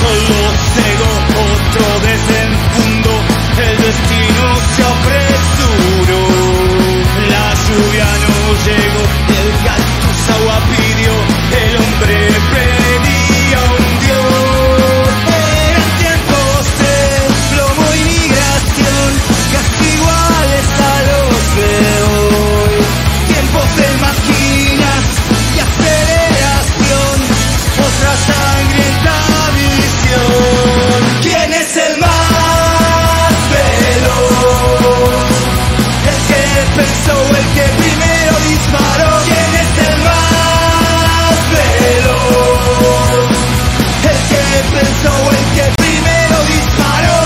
los cegó otro desenfundo, el destino se apresuró, la lluvia no llegó, el cactus agua pidió, el hombre pedía un Dios. Eran tiempos de plomo y migración, casi iguales a los de hoy, tiempos de máquinas y aceleración, otra sangrienta visión. ¿Quién es el más veloz? El que pensó, el que primero disparó. ¿Quién es el más veloz? El que pensó, el que primero disparó.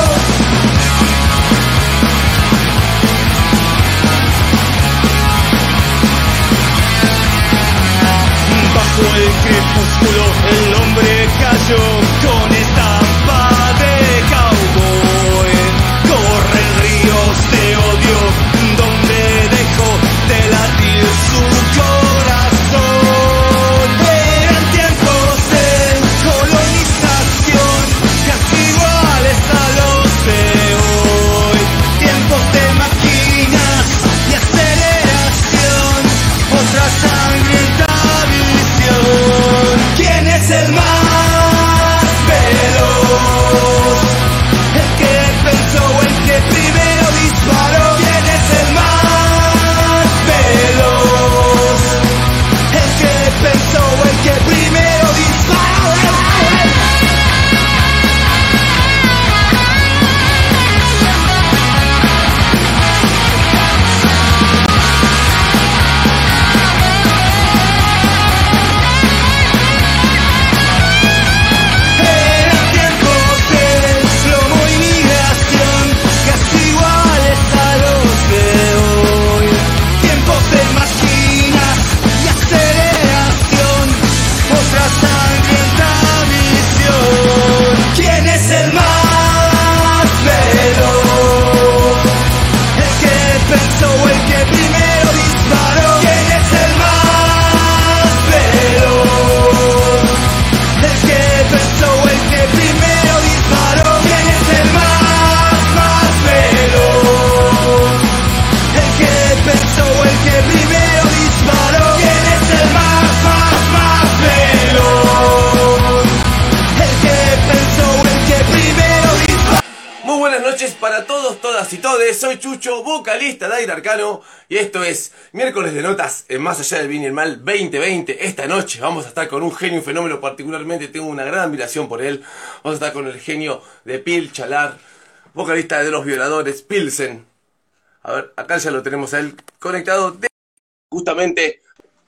Bajo el crepúsculo el hombre cayó con estampa de cowboy. Corren ríos de odio donde dejó de latir su corazón. Eran tiempos de colonización, casi iguales a los de hoy. Tiempos de máquinas y aceleración, otra sangrienta visión. ¿Quién es el más veloz? El que pensó, el que primero disparó. ¿Quién es el más veloz? El que pensó, el que primero disparó. Eran tiempos de plomo y migración, casi iguales a los de hoy. Tiempos de máquinas y aceleración, otra sangrienta visión. ¿Quién es el más veloz? El que pensó, el que primero disparó. ¿Quién es el más veloz? El que pensó, el que primero disparó. ¿Quién es el más veloz? El que pensó, el que primero disparó. ¿Quién es el más veloz? El que pensó, el que primero disparó. Muy buenas noches para todos, todas y todes. Soy Chucho, vocalista de Aire Arcano, y esto es Miércoles de Notas en Más Allá del Bien y el Mal 2020. Esta noche vamos a estar con un genio, un fenómeno, particularmente tengo una gran admiración por él. Vamos a estar con el genio de Pil Chalar, vocalista de Los Violadores, Pilsen. A ver, acá ya lo tenemos a él conectado justamente.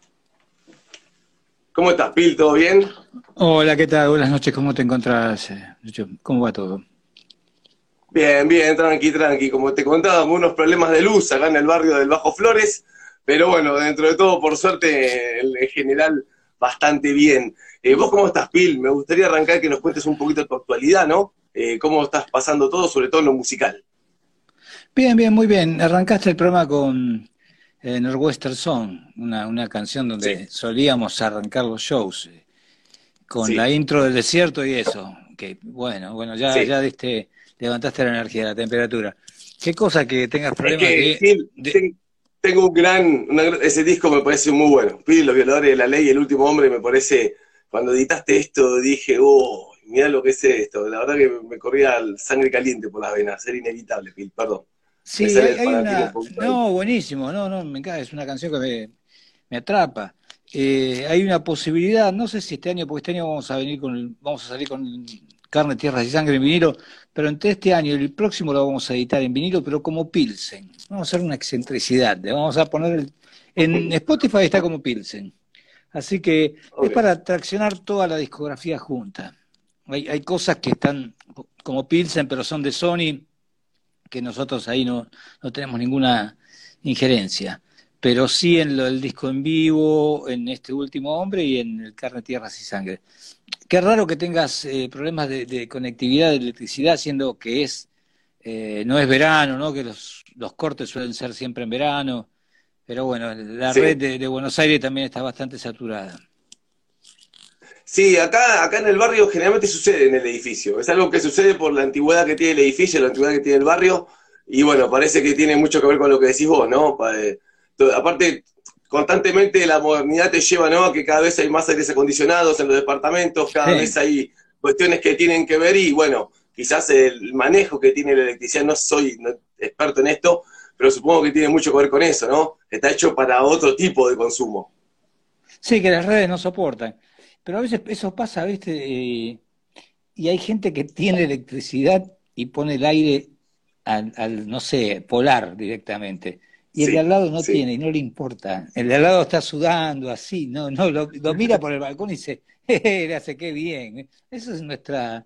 ¿Cómo estás, Pil? ¿Todo bien? Hola, ¿qué tal? Buenas noches, ¿cómo te encontrás, Lucho? ¿Cómo va todo? Bien, bien, tranqui. Como te contaba, unos problemas de luz acá en el barrio del Bajo Flores, pero bueno, dentro de todo, por suerte, en general, bastante bien. ¿Vos cómo estás, Pil? Me gustaría arrancar que nos cuentes un poquito de tu actualidad, ¿no? ¿Cómo estás pasando todo, sobre todo en lo musical? Bien, muy bien. Arrancaste el programa con Northwestern Song, una canción donde Sí. solíamos arrancar los shows, con Sí. la intro del desierto y eso. Que bueno, ya Sí. levantaste la energía, la temperatura. Qué cosa que tengas Es problemas que, Pil, tengo ese disco me parece muy bueno. Pil, Los Violadores de la Ley, El Último Hombre, me parece, cuando editaste esto, dije, oh, mirá lo que es esto. La verdad que me corría sangre caliente por las venas, era inevitable, Pil, perdón. Me Sí, sale el hay fanatismo un una... poquito ahí. No, buenísimo, no, me encanta, es una canción que me atrapa. Hay una posibilidad, no sé si este año, porque este año vamos a salir con Carne, Tierras y Sangre en vinilo, pero entre este año y el próximo lo vamos a editar en vinilo, pero como Pilsen. Vamos a hacer una excentricidad, le vamos a poner en Spotify está como Pilsen. Así que es Ok. para traccionar toda la discografía junta. Hay cosas que están como Pilsen, pero son de Sony, que nosotros ahí no tenemos ninguna injerencia. Pero sí en el disco en vivo, en este último hombre y en el Carne, Tierras y Sangre. Qué raro que tengas problemas de conectividad, de electricidad, siendo que no es verano, ¿no? Que los cortes suelen ser siempre en verano. Pero bueno, la red Sí. de Buenos Aires también está bastante saturada. Sí, acá en el barrio generalmente sucede en el edificio. Es algo que sucede por la antigüedad que tiene el edificio, la antigüedad que tiene el barrio. Y bueno, parece que tiene mucho que ver con lo que decís vos, ¿no? Aparte, constantemente la modernidad te lleva, ¿no? A que cada vez hay más aires acondicionados en los departamentos, cada vez Sí, hay cuestiones que tienen que ver y bueno, quizás el manejo que tiene la electricidad, no soy experto en esto, pero supongo que tiene mucho que ver con eso, ¿no? Está hecho para otro tipo de consumo. sí, que las redes no soportan. Pero a veces eso pasa, ¿viste? Y hay gente que tiene electricidad y pone el aire no sé, polar directamente. Y el de al Sí, lado no sí. tiene y no le importa. El de al lado está sudando así, no, lo mira por el balcón y dice, le hace qué bien. Eso es nuestra,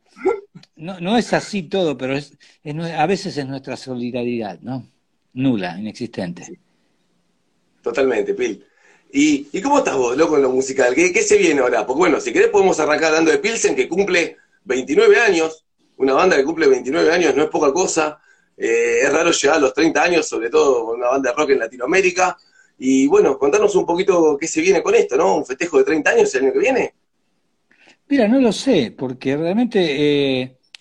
no es así todo, pero a veces es nuestra solidaridad, ¿no? Nula, inexistente. Totalmente, Pil. ¿Y cómo estás vos, loco, en lo musical? ¿Qué se viene ahora? Porque bueno, si querés podemos arrancar hablando de Pilsen, que cumple 29 años. Una banda que cumple 29 años no es poca cosa. Es raro llegar a los 30 años, sobre todo con una banda de rock en Latinoamérica. Y bueno, contanos un poquito qué se viene con esto, ¿no? Un festejo de 30 años el año que viene. Mira, no lo sé, porque realmente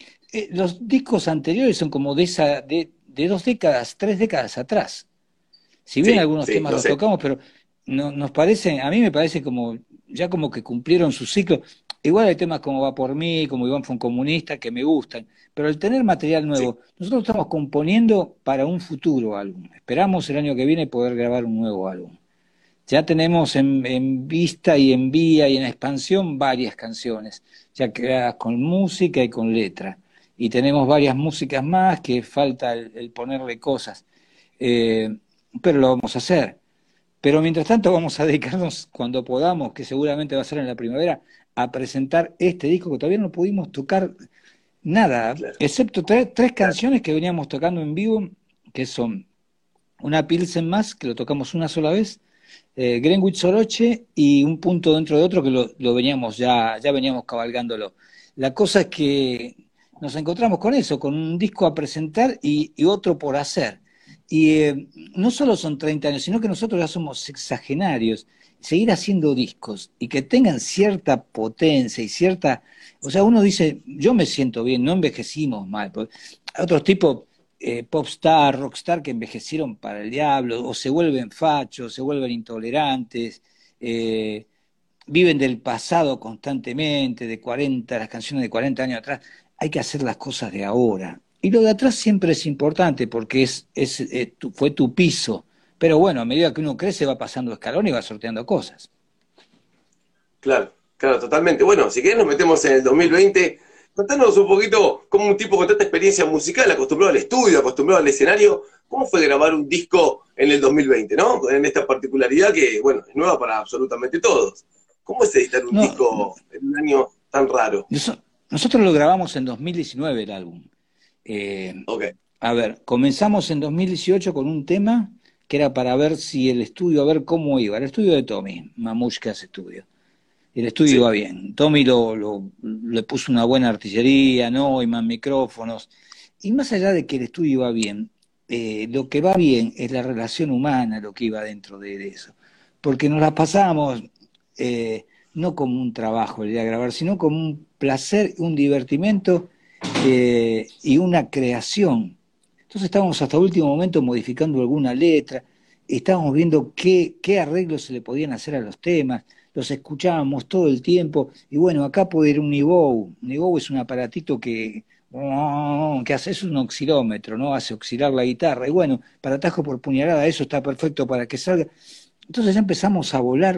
los discos anteriores son como de 2 décadas, 3 décadas atrás. Si bien Sí, algunos sí, temas lo los sé. tocamos, pero no, nos parece, a mí me parece como, ya como que cumplieron su ciclo. Igual hay temas como Va por mí, como Iván fue un comunista, que me gustan, pero al tener material Sí, nuevo, nosotros estamos componiendo para un futuro álbum. Esperamos el año que viene poder grabar un nuevo álbum. Ya tenemos en vista y en vía y en expansión varias canciones, ya creadas con música y con letra. Y tenemos varias músicas más que falta el ponerle cosas. Eh, pero lo vamos a hacer. Pero mientras tanto vamos a dedicarnos cuando podamos, que seguramente va a ser en la primavera, a presentar este disco que todavía no pudimos tocar nada, claro, excepto tres claro. canciones que veníamos tocando en vivo, que son una Pilsen más, que lo tocamos una sola vez, Greenwich Soroche y un punto dentro de otro que lo veníamos ya veníamos cabalgándolo. La cosa es que nos encontramos con eso, con un disco a presentar y otro por hacer. Y no solo son 30 años, sino que nosotros ya somos sexagenarios. Seguir haciendo discos y que tengan cierta potencia y cierta... O sea, uno dice, yo me siento bien, no envejecimos mal. Otros tipos popstar, rockstar que envejecieron para el diablo, o se vuelven fachos, se vuelven intolerantes, eh, viven del pasado constantemente, de 40, las canciones de 40 años atrás. Hay que hacer las cosas de ahora. Y lo de atrás siempre es importante porque fue tu piso. Pero bueno, a medida que uno crece va pasando escalón y va sorteando cosas. Claro, claro, totalmente. Bueno, si querés nos metemos en el 2020. Contanos un poquito, como un tipo con tanta experiencia musical, acostumbrado al estudio, acostumbrado al escenario, ¿cómo fue grabar un disco en el 2020, ¿no? En esta particularidad que, bueno, es nueva para absolutamente todos. ¿Cómo es editar un No, disco en un año tan raro? nosotros lo grabamos en 2019 el álbum. Eh, Ok, a ver, comenzamos en 2018 con un tema que era para ver si el estudio, a ver cómo iba. El estudio de Tommy, Mamushkas Estudio. El estudio iba sí, bien. Tommy le puso una buena artillería, ¿no? Y más micrófonos. Y más allá de que el estudio iba bien, lo que va bien es la relación humana, lo que iba dentro de eso. Porque nos la pasamos no como un trabajo el día de grabar, sino como un placer, un divertimento y una creación. Entonces estábamos hasta último momento modificando alguna letra, estábamos viendo qué arreglos se le podían hacer a los temas, los escuchábamos todo el tiempo, y bueno, acá puede ir un Niveau. Un Niveau es un aparatito que hace, es un oscilómetro, ¿no? Hace oscilar la guitarra, y bueno, para atajo por puñalada, eso está perfecto para que salga. Entonces ya empezamos a volar,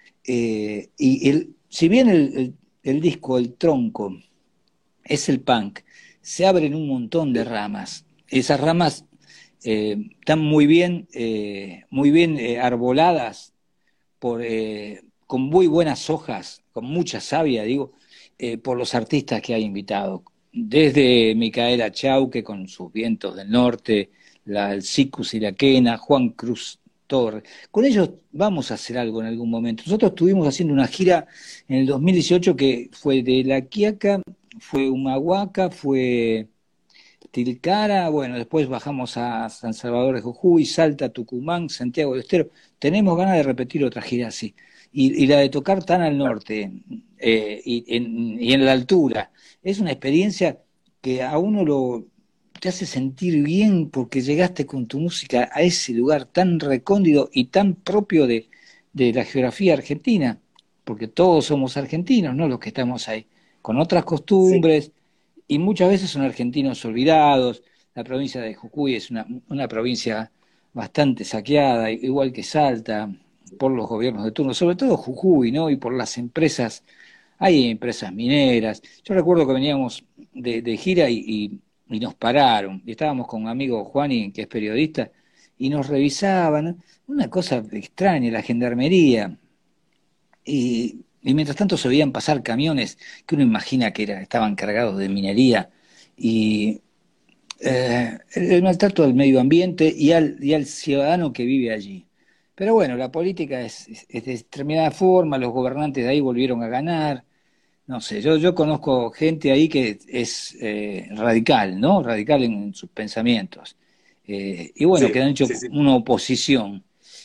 si bien el disco, el tronco, es el punk, se abren un montón de sí, ramas. Esas ramas están muy bien arboladas con muy buenas hojas, con mucha savia, digo, por los artistas que hay invitados. Desde Micaela Chauque con sus vientos del norte, el Sicus y la Quena, Juan Cruz Torres. Con ellos vamos a hacer algo en algún momento. Nosotros estuvimos haciendo una gira en el 2018 que fue de La Quiaca, fue Humahuaca, fue Tilcara, bueno, después bajamos a San Salvador de Jujuy, Salta, Tucumán, Santiago del Estero. Tenemos ganas de repetir otra gira así. y la de tocar tan al norte y en la altura, es una experiencia que a uno te hace sentir bien porque llegaste con tu música a ese lugar tan recóndito y tan propio de la geografía argentina, porque todos somos argentinos, ¿no? Los que estamos ahí, con otras costumbres, y muchas veces son argentinos olvidados. La provincia de Jujuy es una provincia bastante saqueada, igual que Salta, por los gobiernos de turno, sobre todo Jujuy, ¿no? Y por las empresas, hay empresas mineras. Yo recuerdo que veníamos de gira y nos pararon, y estábamos con un amigo Juani, que es periodista, y nos revisaban, una cosa extraña, la gendarmería, y mientras tanto se veían pasar camiones que uno imagina que estaban cargados de minería, y el maltrato al medio ambiente y al ciudadano que vive allí. Pero bueno, la política es de determinada forma, los gobernantes de ahí volvieron a ganar. No sé, yo conozco gente ahí que es radical, ¿no? Radical en sus pensamientos. Y bueno, que han hecho una oposición.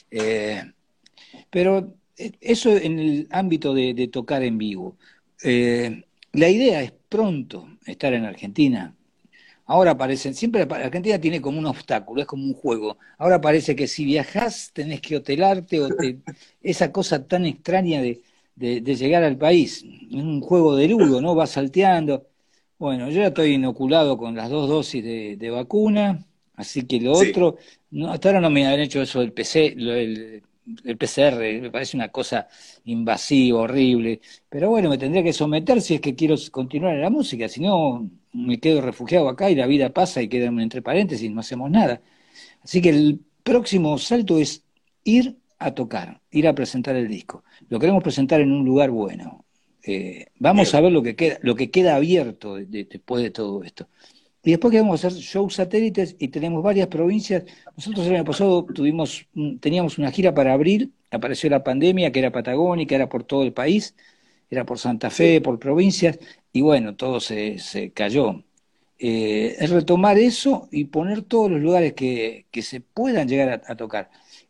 Pero eso en el ámbito de tocar en vivo. La idea es pronto estar en Argentina. Ahora parece, siempre Argentina tiene como un obstáculo, es como un juego. Ahora parece que si viajás tenés que hotelarte esa cosa tan extraña de llegar al país. Es un juego de ludo, ¿no? Vas salteando. Bueno, yo ya estoy inoculado con las 2 dosis de vacuna, así que lo otro, no, hasta ahora no me han hecho eso del el PCR, me parece una cosa invasiva, horrible, pero bueno, me tendría que someter si es que quiero continuar en la música, si no me quedo refugiado acá y la vida pasa y queda entre paréntesis, no hacemos nada. Así que el próximo salto es ir a tocar, ir a presentar el disco. Lo queremos presentar en un lugar bueno. Vamos a ver lo que queda abierto después de todo esto. Y después que vamos a hacer shows satélites y tenemos varias provincias. Nosotros el año pasado teníamos una gira para abril, apareció la pandemia, que era patagónica, era por todo el país, era por Santa Fe, por provincias, y bueno, todo se cayó. Es retomar eso y poner todos los lugares que se puedan llegar a tocar.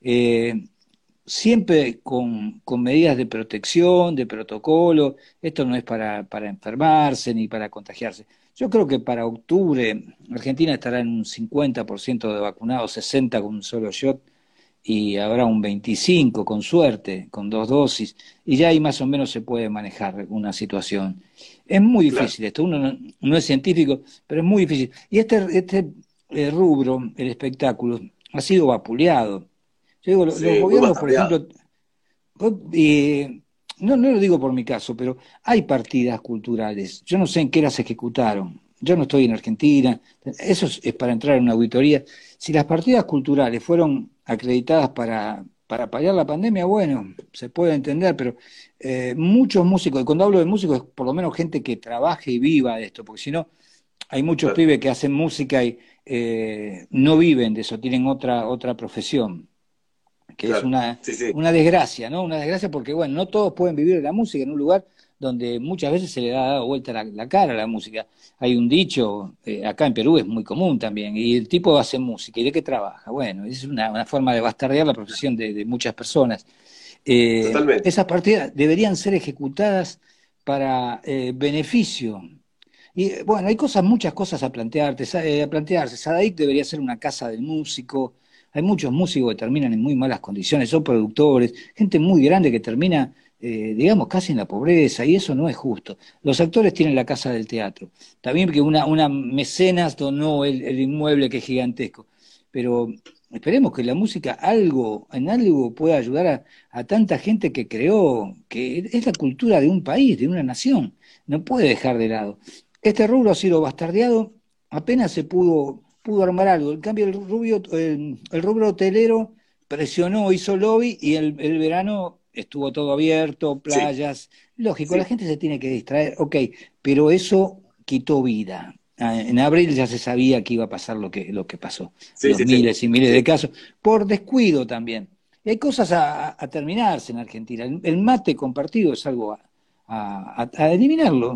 Siempre con medidas de protección, de protocolo. Esto no es para enfermarse ni para contagiarse. Yo creo que para octubre Argentina estará en un 50% de vacunados, 60% con un solo shot, y habrá un 25% con suerte, con 2 dosis, y ya ahí más o menos se puede manejar una situación. Es muy difícil esto, uno no es científico, pero es muy difícil. Y este rubro, el espectáculo, ha sido vapuleado. Yo digo, los gobiernos, por ejemplo, no lo digo por mi caso, pero hay partidas culturales. Yo no sé en qué las ejecutaron. Yo no estoy en Argentina. Eso es para entrar en una auditoría. Si las partidas culturales fueron acreditadas para paliar la pandemia, bueno, se puede entender, pero muchos músicos, y cuando hablo de músicos es por lo menos gente que trabaje y viva de esto, porque si no, hay muchos pibes que hacen música y no viven de eso, tienen otra profesión. Que es una desgracia, ¿no? Una desgracia porque, bueno, no todos pueden vivir de la música en un lugar donde muchas veces se le da dado vuelta la cara a la música. Hay un dicho, acá en Perú es muy común también, y el tipo hace música, ¿y de qué trabaja? Bueno, es una forma de bastardear la profesión de muchas personas. Esas partidas deberían ser ejecutadas para beneficio. Y bueno, hay muchas cosas a plantearse. Sadaic debería ser una casa del músico. Hay muchos músicos que terminan en muy malas condiciones, son productores, gente muy grande que termina, digamos, casi en la pobreza, y eso no es justo. Los actores tienen la casa del teatro. También que una mecenas donó el inmueble que es gigantesco. Pero esperemos que la música en algo pueda ayudar a tanta gente que creó, que es la cultura de un país, de una nación. No puede dejar de lado. Este rubro ha sido bastardeado, apenas se pudo armar algo. En cambio, el rubro hotelero presionó, hizo lobby, y el verano estuvo todo abierto, playas. Lógico, la gente se tiene que distraer, ok, pero eso quitó vida. En abril ya se sabía que iba a pasar lo que pasó. Miles y miles de casos, por descuido también. Y hay cosas a terminarse en Argentina. El mate compartido es algo a eliminarlo.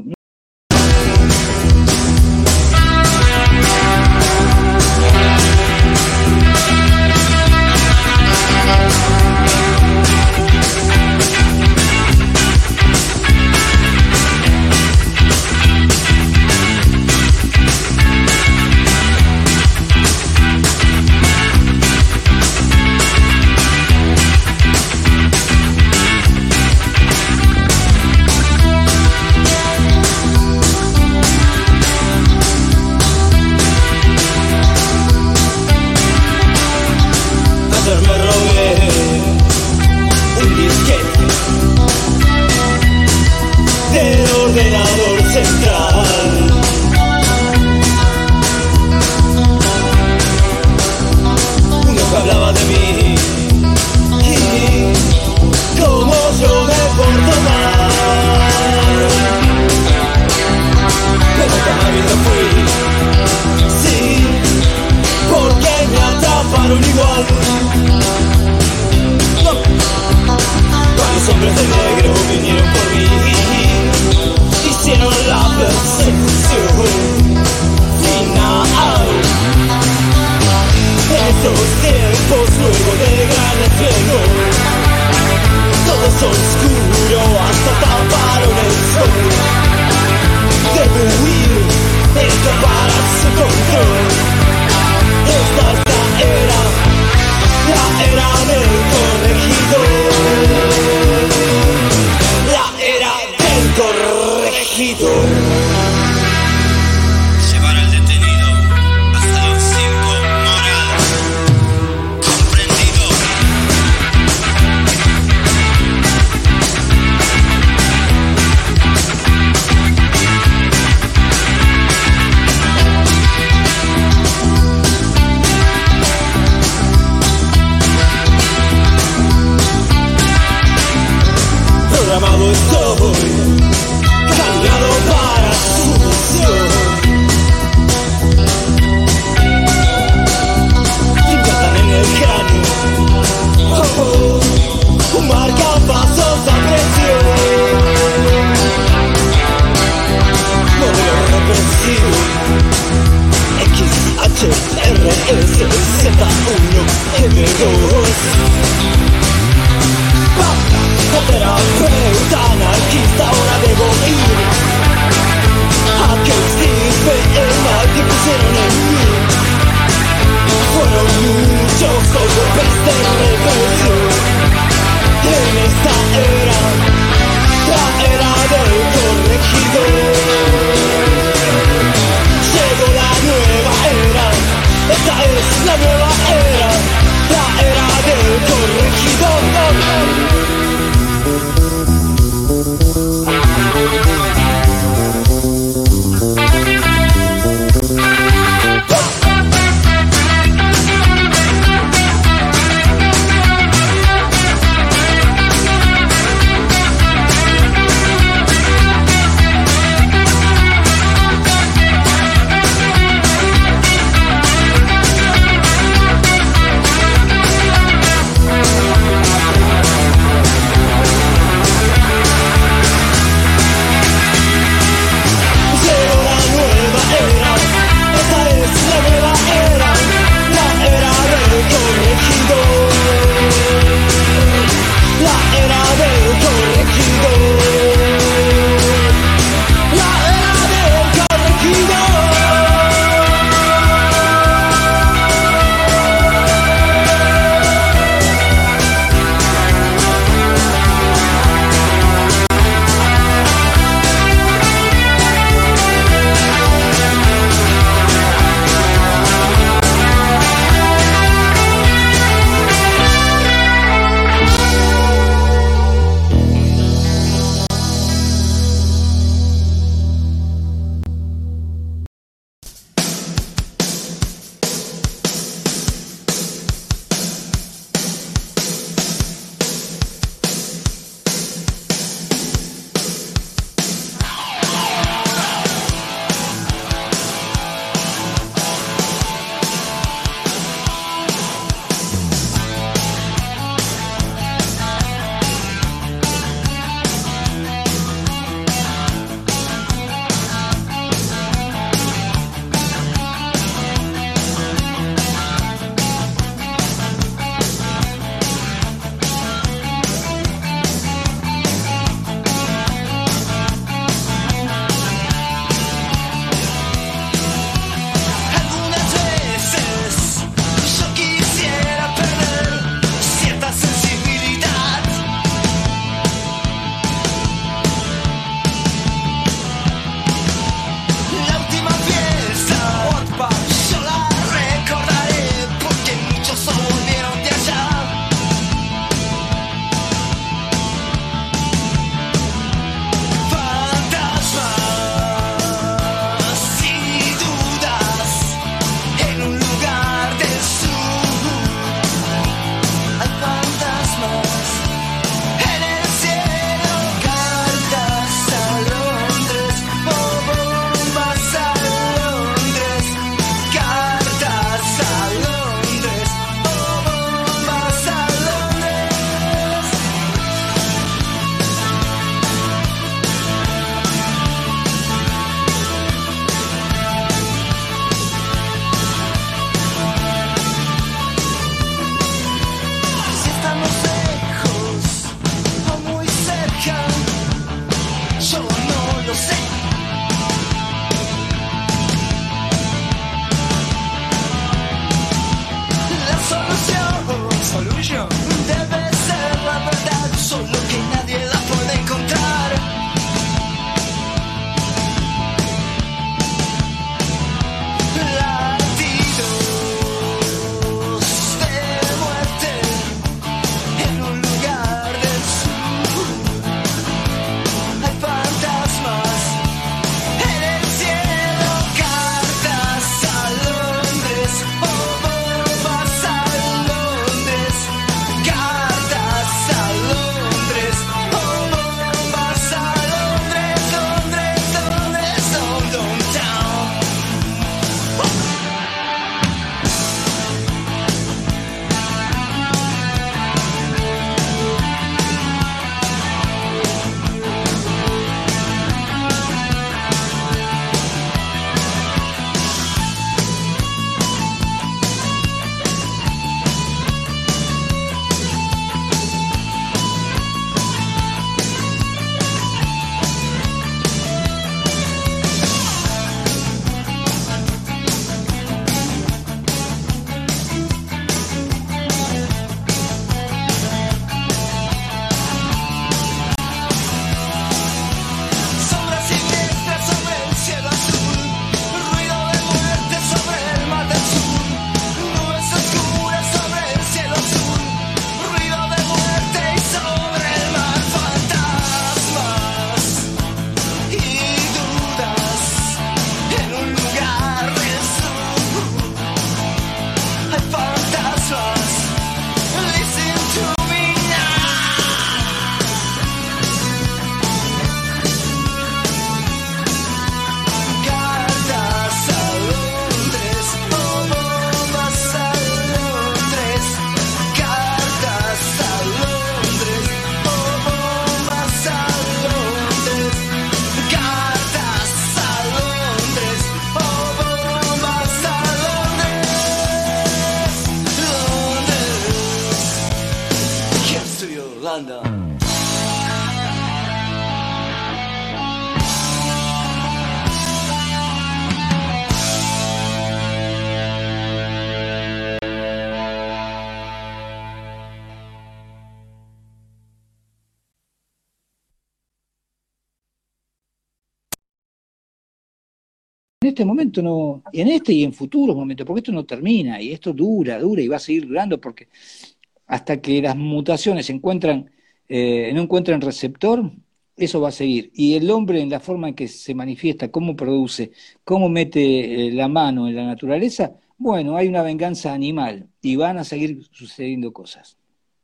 este momento no, y en este y en futuros momentos, porque esto no termina, y esto dura y va a seguir durando, porque hasta que las mutaciones no encuentran receptor, eso va a seguir. Y el hombre en la forma en que se manifiesta, cómo produce, cómo mete la mano en la naturaleza, bueno, hay una venganza animal y van a seguir sucediendo cosas.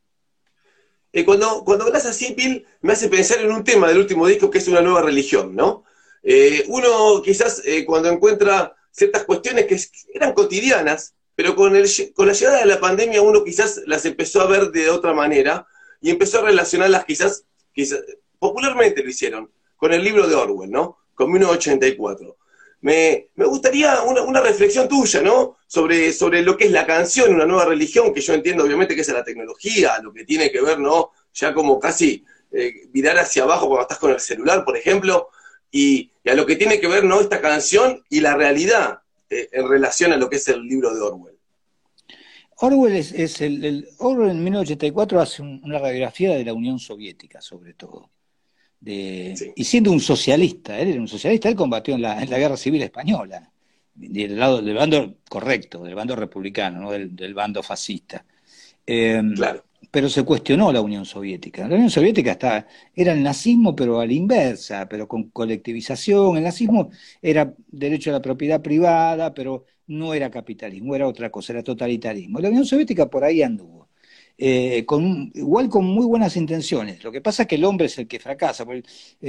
Cuando hablas así, Pil, me hace pensar en un tema del último disco que es una nueva religión, ¿no? Uno quizás cuando encuentra ciertas cuestiones que eran cotidianas, pero con la llegada de la pandemia uno quizás las empezó a ver de otra manera y empezó a relacionarlas quizás popularmente lo hicieron, con el libro de Orwell, ¿no? Con 1984. Me gustaría una reflexión tuya, ¿no? Sobre lo que es la canción, una nueva religión, que yo entiendo obviamente que es la tecnología, lo que tiene que ver, ¿no? Ya como casi virar hacia abajo cuando estás con el celular, por ejemplo, y a lo que tiene que ver, ¿no? Esta canción y la realidad en relación a lo que es el libro de Orwell. Orwell Orwell en 1984 hace una radiografía de la Unión Soviética, sobre todo. Sí, Y siendo un socialista, él era un socialista, él combatió en la Guerra Civil Española, del bando correcto, del bando republicano, no del bando fascista. Eh, claro. pero se cuestionó la Unión Soviética. La Unión Soviética era el nazismo, pero a la inversa, pero con colectivización. El nazismo era derecho a la propiedad privada, pero no era capitalismo, era otra cosa, era totalitarismo. La Unión Soviética por ahí anduvo. Igual con muy buenas intenciones. Lo que pasa es que el hombre es el que fracasa. Porque,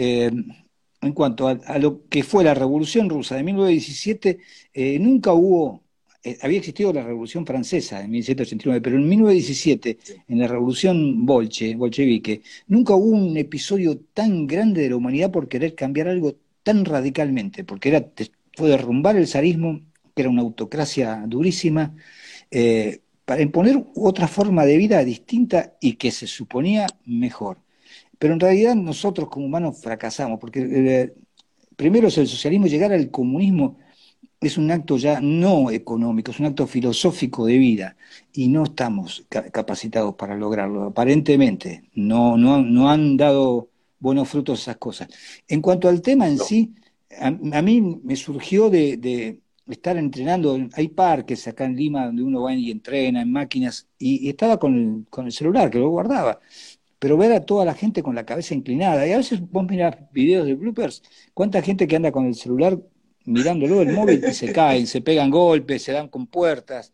en cuanto a lo que fue la Revolución Rusa de 1917, nunca hubo, había existido la Revolución Francesa en 1789, pero en 1917, Sí. en la Revolución bolchevique, nunca hubo un episodio tan grande de la humanidad por querer cambiar algo tan radicalmente, porque fue derrumbar el zarismo, que era una autocracia durísima, para imponer otra forma de vida distinta y que se suponía mejor. Pero en realidad nosotros como humanos fracasamos, porque primero es el socialismo, llegar al comunismo es un acto ya no económico, es un acto filosófico de vida y no estamos capacitados para lograrlo. Aparentemente no han dado buenos frutos esas cosas. En cuanto al tema en No, sí, a mí me surgió de estar entrenando, hay parques acá en Lima donde uno va y entrena en máquinas y estaba con el celular que lo guardaba, pero ver a toda la gente con la cabeza inclinada. Y a veces vos mirás videos de bloopers, cuánta gente que anda con el celular mirándolo, el móvil, y se caen, se pegan golpes, se dan con puertas,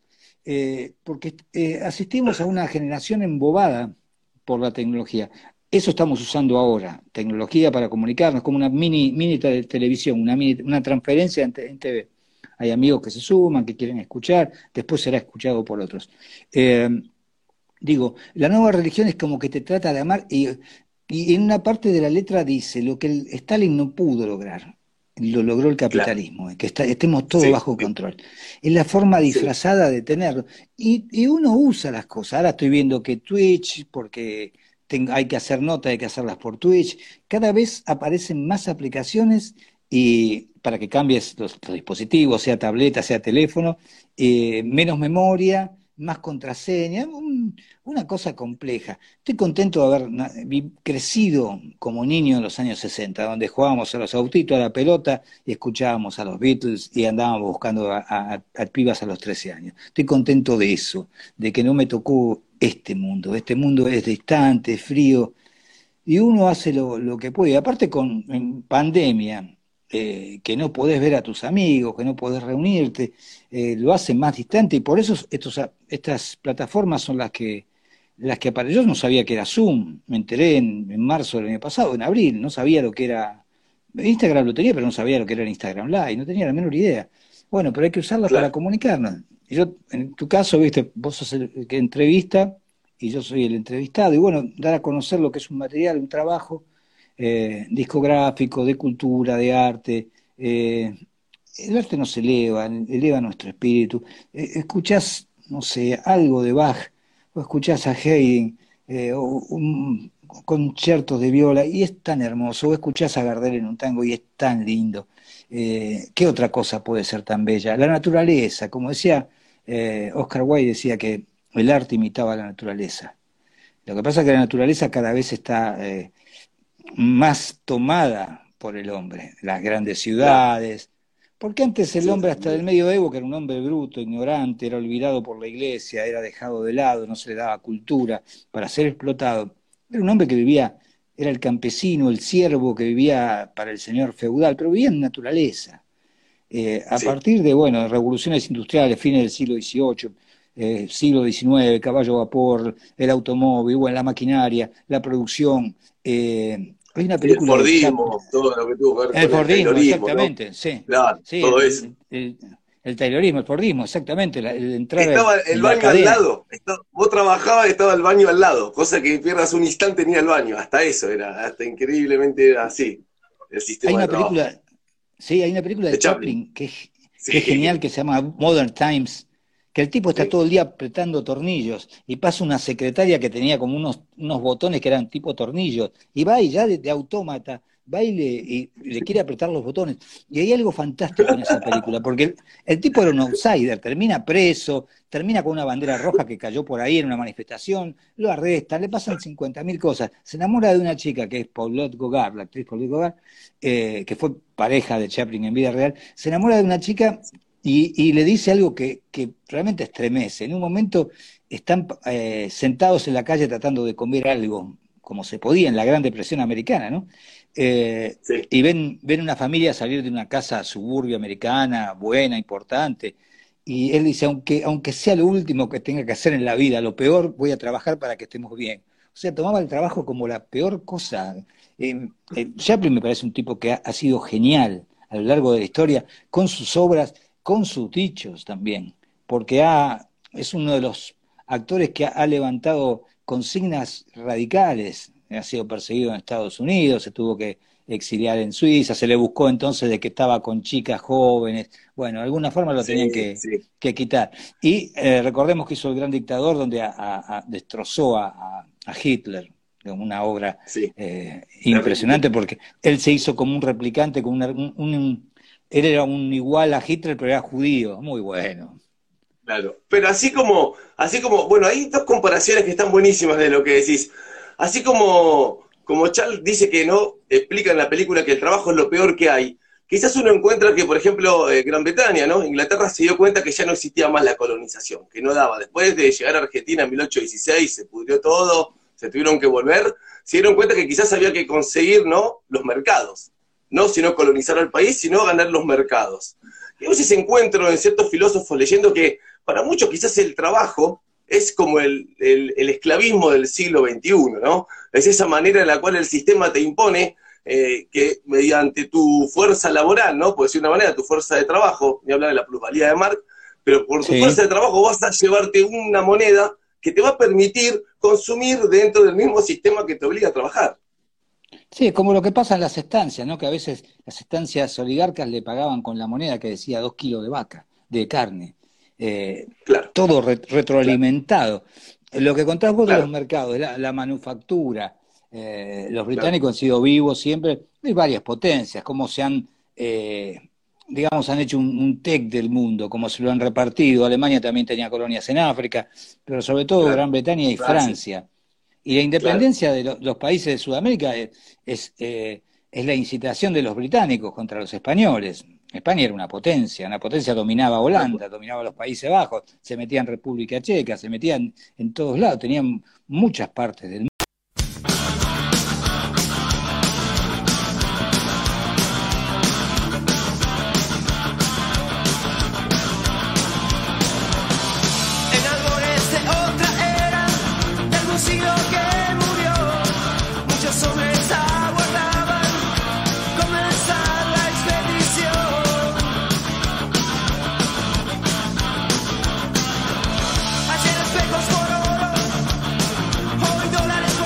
porque asistimos a una generación embobada por la tecnología. Eso estamos usando ahora, tecnología para comunicarnos, como una mini televisión, una transferencia en TV. Hay amigos que se suman, que quieren escuchar, después será escuchado por otros. Eh, Digo, la nueva religión es como que te trata de amar y en una parte de la letra dice lo que Stalin no pudo lograr, lo logró el claro. capitalismo, que estemos todos Sí, bajo control. Es la forma sí. disfrazada de tenerlo. Y uno usa las cosas. Ahora estoy viendo que Twitch, porque hay que hacer notas, hay que hacerlas por Twitch. Cada vez aparecen más aplicaciones y para que cambies los dispositivos, sea tableta, sea teléfono, menos memoria, más contraseña, una cosa compleja. Estoy contento de haber crecido como niño en los años 60, donde jugábamos a los autitos, a la pelota, y escuchábamos a los Beatles y andábamos buscando a pibas a los 13 años. Estoy contento de eso, de que no me tocó este mundo. Este mundo es distante, frío, y uno hace lo que puede. Aparte en pandemia, que no podés ver a tus amigos, que no podés reunirte, lo hace más distante y por eso estas plataformas son las que aparecen. Yo no sabía que era Zoom, me enteré en marzo del año pasado, en abril, no sabía lo que era. Instagram lo tenía, pero no sabía lo que era el Instagram Live, no tenía la menor idea. Bueno, pero hay que usarla para Claro. comunicarnos. Y yo, en tu caso, viste, vos sos el que entrevista y yo soy el entrevistado, y bueno, dar a conocer lo que es un material, un trabajo discográfico, de cultura, de arte. El arte nos eleva nuestro espíritu. Escuchás, no sé, algo de Bach, o escuchás a Haydn, o conciertos de viola, y es tan hermoso, o escuchás a Gardel en un tango, y es tan lindo. ¿Qué otra cosa puede ser tan bella? La naturaleza, como decía Oscar Wilde, decía que el arte imitaba a la naturaleza. Lo que pasa es que la naturaleza cada vez está más tomada por el hombre. Las grandes Claro. ciudades, Porque antes el hombre hasta del medioevo, que era un hombre bruto, ignorante, era olvidado por la iglesia, era dejado de lado, no se le daba cultura para ser explotado. Era un hombre que vivía, era el campesino, el siervo que vivía para el señor feudal, pero vivía en naturaleza. A Sí. partir de, bueno, de revoluciones industriales, fines del siglo XVIII, siglo XIX, caballo a vapor, el automóvil, bueno, la maquinaria, la producción. Hay una Y el película de Chaplin. Fordismo, todo lo que tuvo que ver El con el Fordismo, Taylorismo, ¿no? exactamente, sí. Claro, Sí, todo eso. el Taylorismo, el Fordismo, exactamente, el entrar Estaba el en la baño al cadena. lado. Vos trabajabas y estaba el baño al lado. Cosa que pierdas un instante ni al baño. Hasta eso era, hasta increíblemente era así. El Hay sistema de una trabajo. película, sí, hay una película De de Chaplin. Chaplin que es genial, Sí, que se llama Modern Times, que el tipo está sí, todo el día apretando tornillos y pasa una secretaria que tenía como unos botones que eran tipo tornillos y va y ya de autómata, va y le quiere apretar los botones. Y hay algo fantástico en esa película, porque el tipo era un outsider, termina preso, termina con una bandera roja que cayó por ahí en una manifestación, lo arrestan, le pasan 50.000 cosas, se enamora de una chica que es Paulette Goddard, la actriz Paulette Goddard, que fue pareja de Chaplin en vida real, se enamora de una chica y le dice algo que realmente estremece. En un momento están sentados en la calle tratando de comer algo, como se podía en la Gran Depresión americana, ¿no? sí. Y ven una familia salir de una casa suburbio americana, buena, importante, y él dice, aunque sea lo último que tenga que hacer en la vida, lo peor, voy a trabajar para que estemos bien. O sea, tomaba el trabajo como la peor cosa. Chaplin me parece un tipo que ha sido genial a lo largo de la historia, con sus obras, con sus dichos también, porque es uno de los actores que ha levantado consignas radicales. Ha sido perseguido en Estados Unidos, se tuvo que exiliar en Suiza, se le buscó entonces de que estaba con chicas jóvenes. Bueno, de alguna forma lo tenían Sí, sí. que quitar. Y recordemos que hizo El Gran Dictador, donde destrozó a Hitler, una obra Sí, terrible. impresionante, porque él se hizo como un replicante, como él era un igual a Hitler, pero era judío, muy bueno. Claro. Pero bueno, hay dos comparaciones que están buenísimas de lo que decís. Así como Charles dice que no explica en la película que el trabajo es lo peor que hay, quizás uno encuentra que, por ejemplo, Gran Bretaña, ¿no? Inglaterra se dio cuenta que ya no existía más la colonización, que no daba. Después de llegar a Argentina en 1816, se pudrió todo, se tuvieron que volver, se dieron cuenta que quizás había que conseguir, ¿no? Los mercados. No sino colonizar al país, sino ganar los mercados. Y a veces encuentro en ciertos filósofos leyendo que para muchos quizás el trabajo es como el esclavismo del siglo XXI, ¿no? Es esa manera en la cual el sistema te impone que mediante tu fuerza laboral, ¿no? Por decir una manera, tu fuerza de trabajo, ni hablar de la plusvalía de Marx, pero por tu fuerza Sí. de trabajo vas a llevarte una moneda que te va a permitir consumir dentro del mismo sistema que te obliga a trabajar. Sí, como lo que pasa en las estancias, ¿no? Que a veces las estancias oligarcas le pagaban con la moneda que decía 2 kilos de vaca, de carne. Eh, Claro, Todo claro, retroalimentado. Lo que contás vos de los claro, mercados, la manufactura, los claro. británicos han sido vivos siempre, hay varias potencias, cómo digamos, han hecho un TEC del mundo, cómo se lo han repartido. Alemania también tenía colonias en África, pero sobre todo Claro. Gran Bretaña y Francia, Francia. Y la claro. independencia de los países de Sudamérica es la incitación de los británicos contra los españoles. España era una potencia dominaba Holanda, dominaba los Países Bajos, se metía en República Checa, se metían en todos lados, tenían muchas partes del En albores de otra era, de algún siglo que murió, muchos hombres aguardaban comenzar la expedición. Ayer espejos por oro, hoy dólares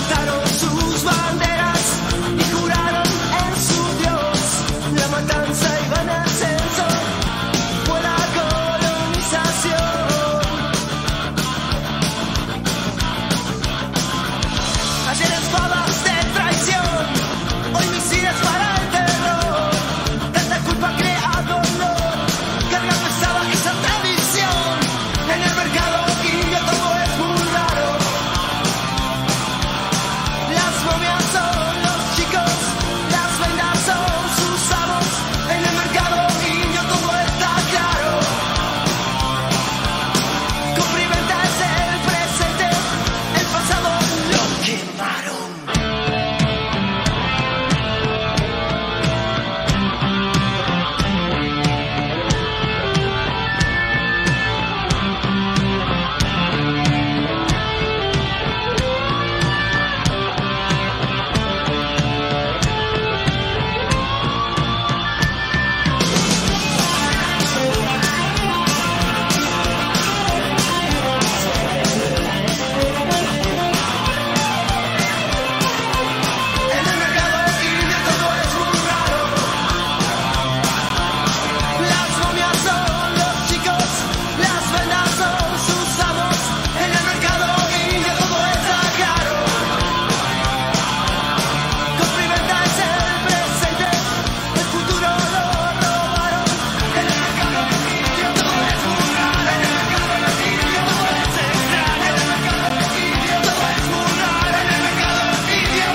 levantaron sus banderas y juraron en su Dios. La matanza iba en ascenso por la colonización. Ayer espadas de traición, hoy misiles para el terror. Tanta culpa crea dolor, carga pesada esa tradición. En el mercado indio todo es muy raro. Las momias son los chicos, las vendas son sus amos. En el mercado indio todo está claro. Compra y venta es el presente, el pasado lo quemaron. En el mercado indio todo es muy raro. Las momias son los chicos, las vendas son sus amos. En el mercado indio todo está claro. Compra y venta es el presente, el futuro lo robaron. En el mercado indio todo es muy raro. En el mercado indio todo es extraño. En el mercado indio todo es muy raro. En el mercado indio.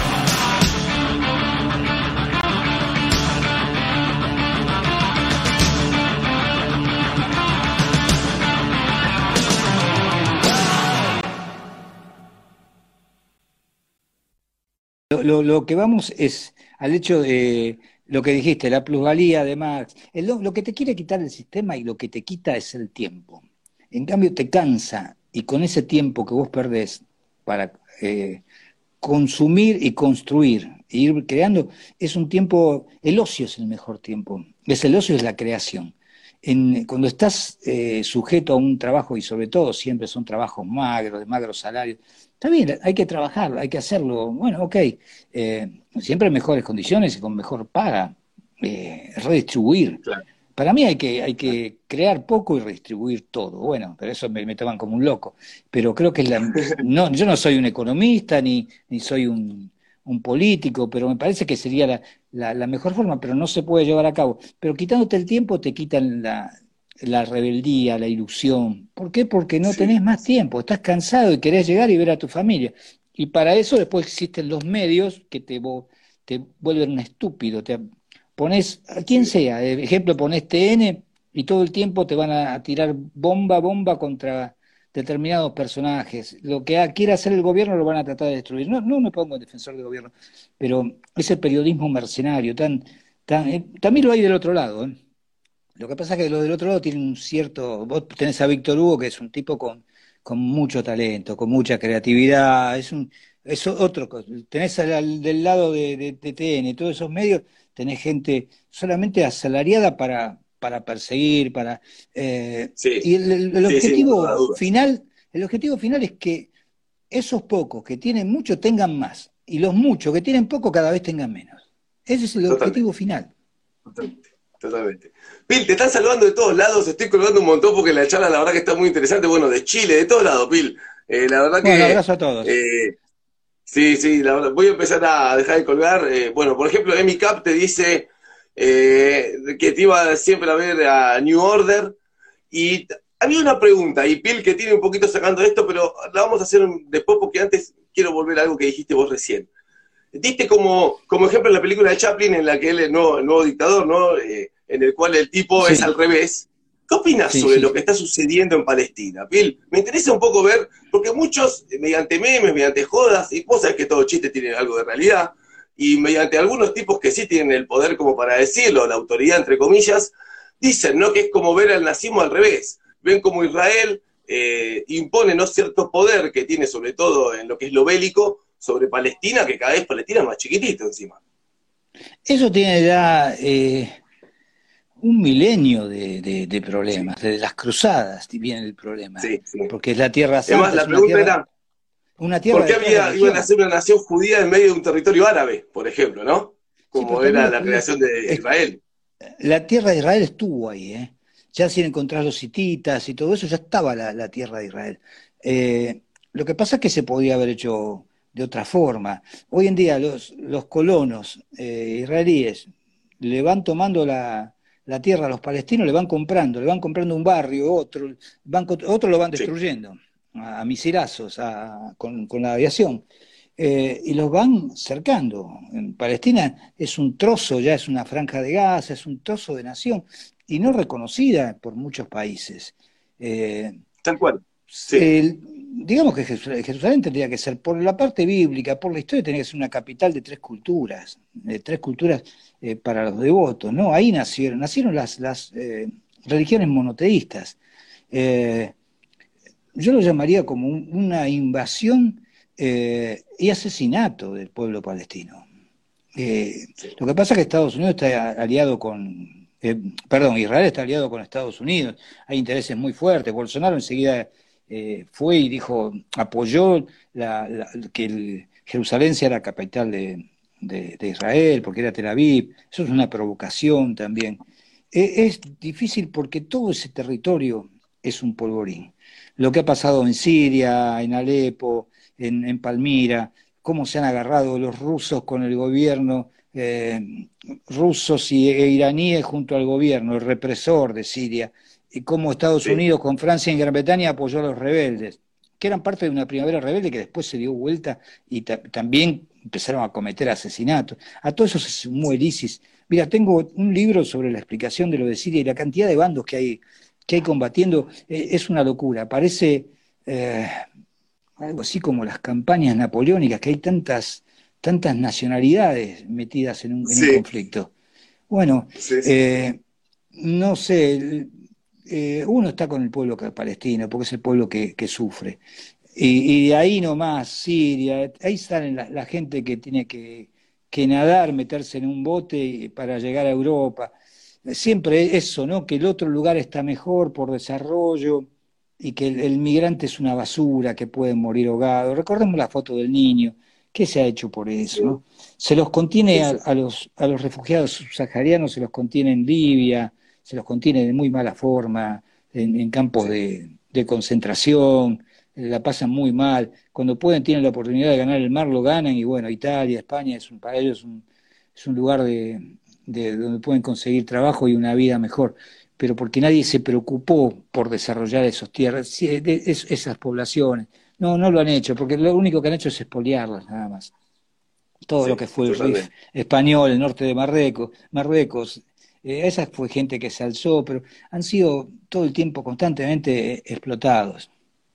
Lo que vamos es al hecho de lo que dijiste, la plusvalía de Marx. Lo que te quiere quitar el sistema y lo que te quita es el tiempo. En cambio te cansa y con ese tiempo que vos perdés para consumir y construir e ir creando, es un tiempo, el ocio es el mejor tiempo. El ocio es la creación. Cuando estás sujeto a un trabajo, y sobre todo siempre son trabajos magros, de magros salarios, está bien, hay que trabajar, hay que hacerlo, bueno, ok, siempre en mejores condiciones y con mejor paga, redistribuir. Claro. Para mí hay que crear poco y redistribuir todo. Bueno, pero eso me toman como un loco. Pero creo que no, yo no soy un economista ni soy un político, pero me parece que sería la mejor forma, pero no se puede llevar a cabo. Pero quitándote el tiempo te quitan la rebeldía, la ilusión. ¿Por qué? Porque no tenés más tiempo, estás cansado y querés llegar y ver a tu familia. Y para eso después existen los medios que te vuelven un estúpido, pones a quien sea, de ejemplo pones TN y todo el tiempo te van a tirar bomba contra determinados personajes. Lo que quiera hacer el gobierno lo van a tratar de destruir. No me pongo en defensor del gobierno, pero ese periodismo mercenario, también lo hay del otro lado, ¿eh? Lo que pasa es que los del otro lado tienen un cierto... Vos tenés a Víctor Hugo, que es un tipo con mucho talento, con mucha creatividad, es otro... Tenés del lado de TN, todos esos medios, tenés gente solamente asalariada para perseguir, y el objetivo final, el objetivo final es que esos pocos que tienen mucho tengan más, y los muchos que tienen poco cada vez tengan menos. Ese es el objetivo final. Totalmente. Pil, te están saludando de todos lados, estoy colgando un montón porque la charla la verdad que está muy interesante, bueno, de Chile, de todos lados, Pil. La verdad que... Bueno, un abrazo a todos. Sí, la verdad, voy a empezar a dejar de colgar. Bueno, por ejemplo, Emi Cap te dice que te iba siempre a ver a New Order. Y había una pregunta, y Pil que tiene un poquito sacando esto, pero la vamos a hacer después porque antes quiero volver a algo que dijiste vos recién. Diste como ejemplo la película de Chaplin en la que él es el nuevo dictador, ¿no? En el cual el tipo es al revés. ¿Qué opinas sobre lo que está sucediendo en Palestina, Pil? Me interesa un poco ver, porque muchos, mediante memes, mediante jodas, y vos sabés que todo chiste tiene algo de realidad, y mediante algunos tipos que sí tienen el poder como para decirlo, la autoridad entre comillas, dicen, ¿no? Que es como ver al nazismo al revés. Ven como Israel impone, ¿no?, cierto poder que tiene sobre todo en lo que es lo bélico, sobre Palestina, que cada vez Palestina es más chiquitito encima. Eso tiene ya un milenio de problemas, desde las cruzadas viene el problema, porque es la Tierra Santa. Además, la pregunta era... Una tierra ¿Por qué de tres iban a religiones. ser una nación judía en medio de un territorio árabe, por ejemplo, ¿no? Sí, pero Como también era los la judíos. creación de Israel. La tierra de Israel estuvo ahí, ¿eh? Ya si encontrás los hititas y todo eso, ya estaba la tierra de Israel. Lo que pasa es que se podía haber hecho de otra forma. Hoy en día los colonos israelíes le van tomando la tierra a los palestinos, le van comprando un barrio, otro lo van Sí, destruyendo a misilazos, con la aviación. Y los van cercando. En Palestina es un trozo, ya es una franja de Gaza, es un trozo de nación y no reconocida por muchos países. Eh, tal cual. Sí, digamos que Jerusalén tendría que ser, por la parte bíblica, por la historia, tendría que ser una capital de tres culturas para los devotos, ¿no? Ahí nacieron las religiones monoteístas. Eh, yo lo llamaría como una invasión y asesinato del pueblo palestino. sí, Lo que pasa es que Estados Unidos está aliado perdón, Israel está aliado con Estados Unidos, hay intereses muy fuertes. Bolsonaro enseguida fue y dijo, apoyó que Jerusalén sea la capital de Israel, porque era Tel Aviv. Eso es una provocación también. Es difícil porque todo ese territorio es un polvorín. Lo que ha pasado en Siria, en Alepo, en Palmira, cómo se han agarrado los rusos con el gobierno, rusos e iraníes junto al gobierno, el represor de Siria, y cómo Estados sí, Unidos con Francia y Gran Bretaña apoyó a los rebeldes, que eran parte de una primavera rebelde que después se dio vuelta y también empezaron a cometer asesinatos. A todo eso se sumó el ISIS. Mira, tengo un libro sobre la explicación de lo de Siria y la cantidad de bandos que hay combatiendo, es una locura. Parece algo así como las campañas napoleónicas, que hay tantas nacionalidades metidas en un sí, conflicto. Bueno, sí, sí. eh, no sé, uno está con el pueblo palestino, porque es el pueblo que sufre. Y de ahí nomás, Siria, ahí salen la gente que tiene que nadar, meterse en un bote para llegar a Europa. Siempre eso, ¿no? Que el otro lugar está mejor por desarrollo y que el migrante es una basura, que puede morir ahogado. Recordemos la foto del niño. ¿Qué se ha hecho por Sí, eso, no? Se los contiene sí, a, sí. a los refugiados subsaharianos, se los contiene en Libia, se los contiene de muy mala forma, en campos Sí. de concentración, la pasan muy mal. Cuando pueden, tienen la oportunidad de ganar el mar, lo ganan. Y bueno, Italia, España, para ellos es un lugar de donde pueden conseguir trabajo y una vida mejor. Pero porque nadie se preocupó por desarrollar esas tierras, sí, esas poblaciones. No, no lo han hecho, porque lo único que han hecho es expoliarlas, nada más. Todo lo Sí, que fue el Rif totalmente. español, el norte de Marruecos, esa fue gente que se alzó, pero han sido todo el tiempo constantemente explotados.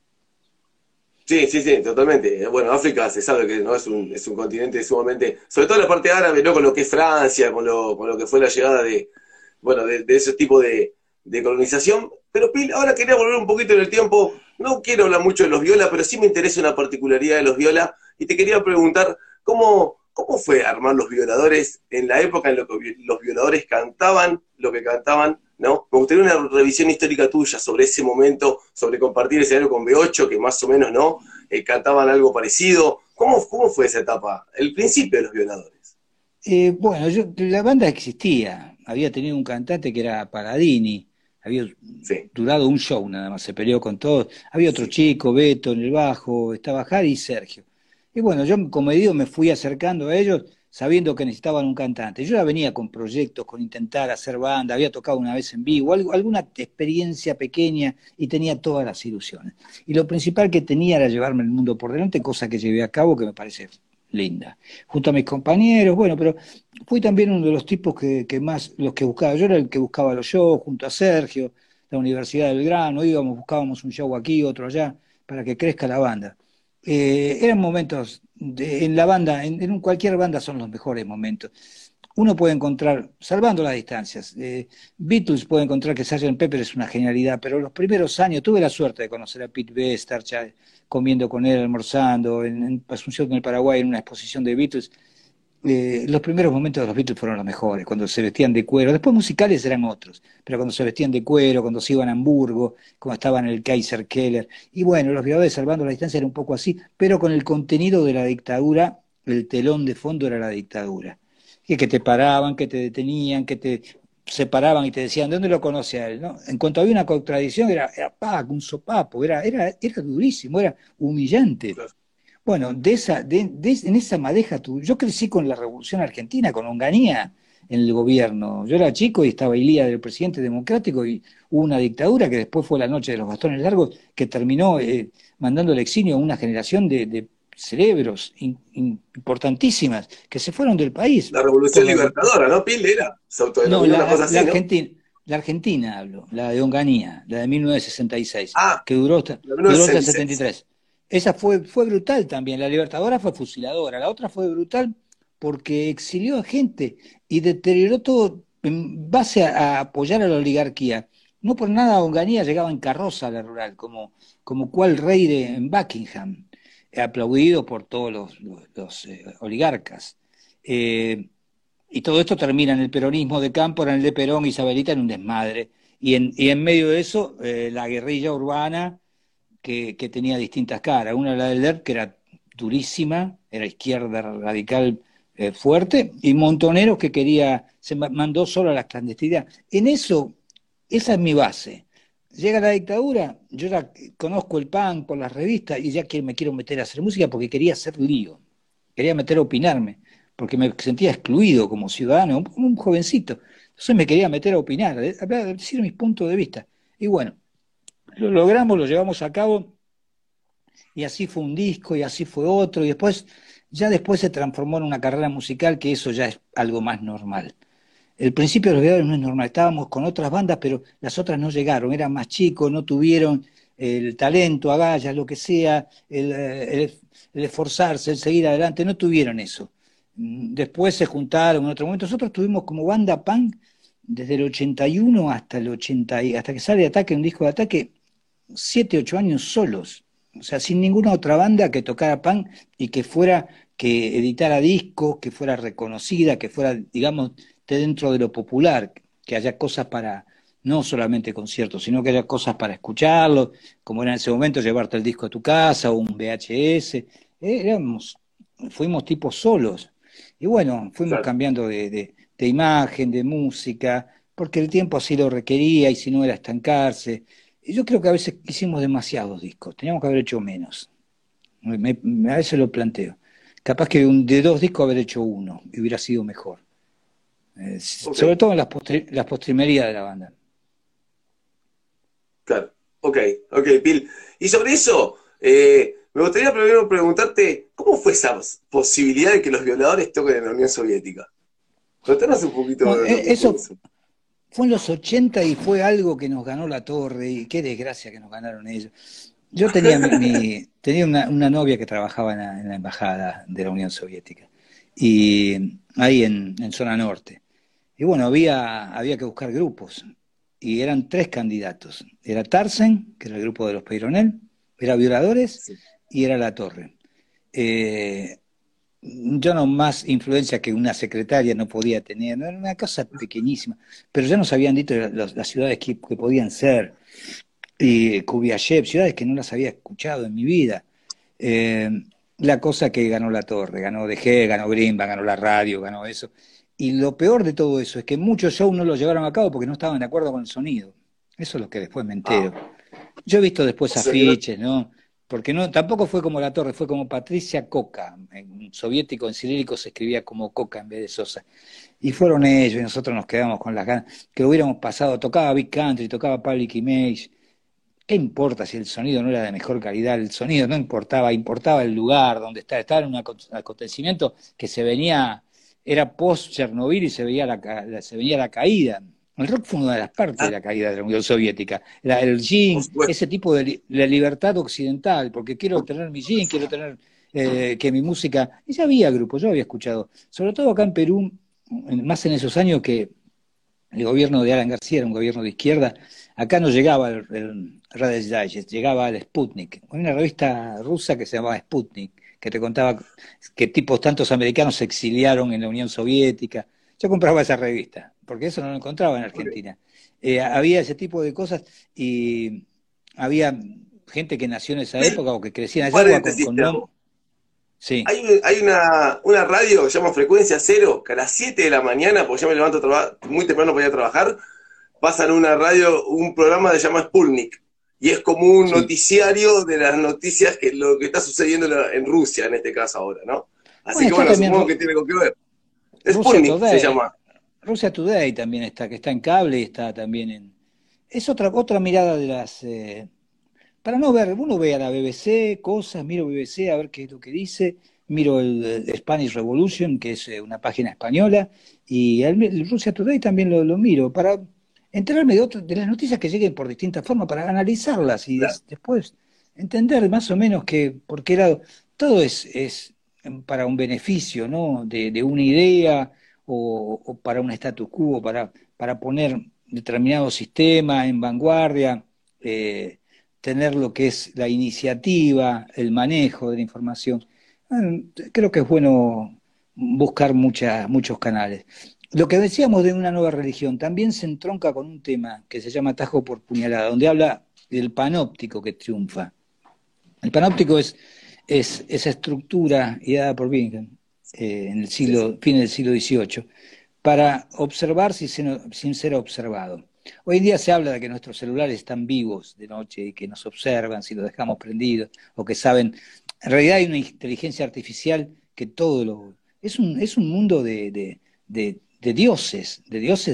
Sí, sí, sí, totalmente. Bueno, África se sabe que no es un continente sumamente, sobre todo la parte árabe, ¿no? Con lo que es Francia, con lo que fue la llegada de, bueno, de ese tipo de colonización. Pero Pil, ahora quería volver un poquito en el tiempo. No quiero hablar mucho de los viola, pero sí me interesa una particularidad de los viola. Y te quería preguntar, ¿cómo fue armar los violadores en la época en la que los violadores cantaban lo que cantaban? ¿No? Me gustaría una revisión histórica tuya sobre ese momento, sobre compartir escenario con B8, que más o menos, ¿no? Cantaban algo parecido. ¿Cómo fue esa etapa? El principio de los violadores. Bueno, la banda existía, había tenido un cantante que era Paradini, había Sí, durado un show nada más, se peleó con todos. Había otro sí, chico, Beto, en el bajo, estaba Jari y Sergio. Y bueno, yo como digo, me fui acercando a ellos sabiendo que necesitaban un cantante. Yo ya venía con proyectos, con intentar hacer banda, había tocado una vez en vivo, alguna experiencia pequeña y tenía todas las ilusiones. Y lo principal que tenía era llevarme el mundo por delante, cosa que llevé a cabo que me parece linda. Junto a mis compañeros, bueno, pero fui también uno de los tipos que más, los que buscaba. Yo era el que buscaba los shows junto a Sergio, la Universidad del Grano, buscábamos un show aquí, otro allá, para que crezca la banda. Eran momentos en la banda, cualquier banda son los mejores momentos. Uno puede encontrar, salvando las distancias, Beatles puede encontrar que Sgt. Pepper es una genialidad, pero los primeros años tuve la suerte de conocer a Pete Best, estar comiendo con él, almorzando, en Asunción, en el Paraguay, en una exposición de Beatles. los primeros momentos de los Beatles fueron los mejores, cuando se vestían de cuero. Después musicales eran otros, pero cuando se vestían de cuero, cuando se iban a Hamburgo, cuando estaban en el Kaiser Keller. Y bueno, los Violadores Salvando la Distancia era un poco así, pero con el contenido de la dictadura, el telón de fondo era la dictadura. Que te paraban, que te detenían, que te separaban y te decían, ¿de dónde lo conoce a él? ¿No? En cuanto había una contradicción, era un sopapo, era durísimo, era humillante. Claro. Bueno, en esa madeja yo crecí con la Revolución Argentina, con Onganía en el gobierno. Yo era chico y estaba Ilía del presidente democrático y hubo una dictadura que después fue la noche de los bastones largos que terminó mandando al exilio a una generación de cerebros importantísimas que se fueron del país. La Revolución Por Libertadora, ¿no? Pil era, se no, autodenominó una cosa así, ¿no? La Argentina hablo, la de Onganía, la de 1966, Ah, que duró, la duró hasta el 1966. 73. Esa fue brutal también, la Libertadora fue fusiladora, la otra fue brutal porque exilió a gente y deterioró todo en base a apoyar a la oligarquía. No por nada Onganía llegaba en carroza a la rural, como cual rey en Buckingham, aplaudido por todos los oligarcas. Eh, y todo esto termina en el peronismo de Cámpora, en el de Perón, Isabelita, en un desmadre. Y en medio de eso, la guerrilla urbana que tenía distintas caras. Una la del ERP, que era durísima, era izquierda radical fuerte, y Montoneros que mandó solo a la clandestinidad. En eso, esa es mi base. Llega la dictadura, yo ya conozco el PAN por las revistas y ya me quiero meter a hacer música porque quería hacer lío, quería meter a opinarme, porque me sentía excluido como ciudadano, un jovencito. Entonces me quería meter a opinar, a decir mis puntos de vista. Y bueno, lo logramos, lo llevamos a cabo, y así fue un disco, y así fue otro, y ya después se transformó en una carrera musical, que eso ya es algo más normal. El principio de los Violadores no es normal, estábamos con otras bandas, pero las otras no llegaron, eran más chicos, no tuvieron el talento, agallas, lo que sea, el esforzarse, el seguir adelante, no tuvieron eso. Después se juntaron en otro momento. Nosotros tuvimos como banda punk desde el 81 hasta el 80, hasta que sale Ataque, un disco de Ataque, 7, 8 años solos. O sea, sin ninguna otra banda que tocara punk y que editara discos, que fuera reconocida, que fuera, digamos, dentro de lo popular, que haya cosas para, no solamente conciertos, sino que haya cosas para escucharlo, como era en ese momento llevarte el disco a tu casa o un VHS. Éramos, fuimos tipos solos. Y bueno, fuimos Claro. cambiando de imagen, de música, porque el tiempo así lo requería y si no era estancarse. Y yo creo que a veces hicimos demasiados discos, teníamos que haber hecho menos. A veces lo planteo. Capaz que de 2 discos haber hecho uno y hubiera sido mejor. Ok, Sobre todo en las postrimerías de la banda. claro. Ok, ok, Pil. Y sobre eso, me gustaría primero preguntarte, ¿cómo fue esa posibilidad de que los Violadores toquen en la Unión Soviética? Contanos un poquito Bueno, de lo que fue eso eso. fue en los 80 y fue algo que nos ganó la torre y qué desgracia que nos ganaron ellos. Yo tenía una novia que trabajaba en la embajada de la Unión Soviética y ahí en zona norte. Y bueno, había que buscar grupos y eran 3 candidatos. Era Tarsen, que era el grupo de los Peyronel, era Violadores Sí. y era La Torre. Eh, yo no más influencia que una secretaria no podía tener, no, era una cosa pequeñísima, pero ya nos habían dicho las ciudades que podían ser, y Kubiayev, ciudades que no las había escuchado en mi vida. Eh, la cosa que ganó La Torre, ganó DG, ganó Grimba, ganó la radio, ganó eso. Y lo peor de todo eso es que muchos shows no los llevaron a cabo porque no estaban de acuerdo con el sonido. Eso es lo que después me Ah, entero. Yo he visto o después sea que no. afiches, ¿no? Porque no, tampoco fue como La Torre, fue como Patricia Coca. En soviético, en cirílico se escribía como Coca en vez de Sosa. Y fueron ellos y nosotros nos quedamos con las ganas que lo hubiéramos pasado. Tocaba Big Country, tocaba Public Image. ¿Qué importa si el sonido no era de mejor calidad? El sonido no importaba, importaba el lugar donde estaba. Estaba en un acontecimiento que era post-Chernobyl y se veía la caída. El rock fue una de las partes de Ah, la caída de la Unión Soviética. El por jean, supuesto. ese tipo de la libertad occidental, porque quiero tener mi jean, quiero tener que mi música. Y ya había grupos, yo había escuchado, sobre todo acá en Perú, más en esos años que el gobierno de Alan García era un gobierno de izquierda. Acá no llegaba el Radish Digest, llegaba el Sputnik, una revista rusa que se llamaba Sputnik, que te contaba que tipos tantos americanos se exiliaron en la Unión Soviética. Yo compraba esa revista, porque eso no lo encontraba en Ok. Argentina. Había ese tipo de cosas y había gente que nació en esa Bill, época o que crecía un en esa época paréntesis con te hago. Sí. Hay una radio que se llama Frecuencia Cero, que a las 7 de la mañana, porque yo me levanto muy temprano para ir a trabajar, pasan una radio, un programa que se llama Sputnik. Y es como un Sí. noticiario de las noticias, que lo que está sucediendo en Rusia, en este caso ahora, ¿no? Así Bueno, que está bueno, también supongo que tiene con qué ver. Rusia Sputnik se Today. llama. Rusia Today también está, que está en cable y está también en... Es otra mirada de las... para no ver, uno ve a la BBC, cosas, miro BBC a ver qué es lo que dice, miro el Spanish Revolution, que es una página española, y el Rusia Today también lo miro, para enterarme de las noticias que lleguen por distintas formas, para analizarlas y Claro. después entender más o menos que por qué lado, todo es para un beneficio, ¿no? De una idea o para un status quo, para poner determinado sistema en vanguardia. Tener lo que es la iniciativa, el manejo de la información. Creo que es bueno buscar muchos canales. Lo que decíamos de una nueva religión también se entronca con un tema que se llama Atajo por Puñalada, donde habla del panóptico que triunfa. El panóptico es esa estructura ideada por Bingham en el Sí, sí. fin del siglo XVIII para observar sin ser observado. Hoy en día se habla de que nuestros celulares están vivos de noche y que nos observan si los dejamos prendidos o que saben. En realidad hay una inteligencia artificial que todo lo. Es un mundo de dioses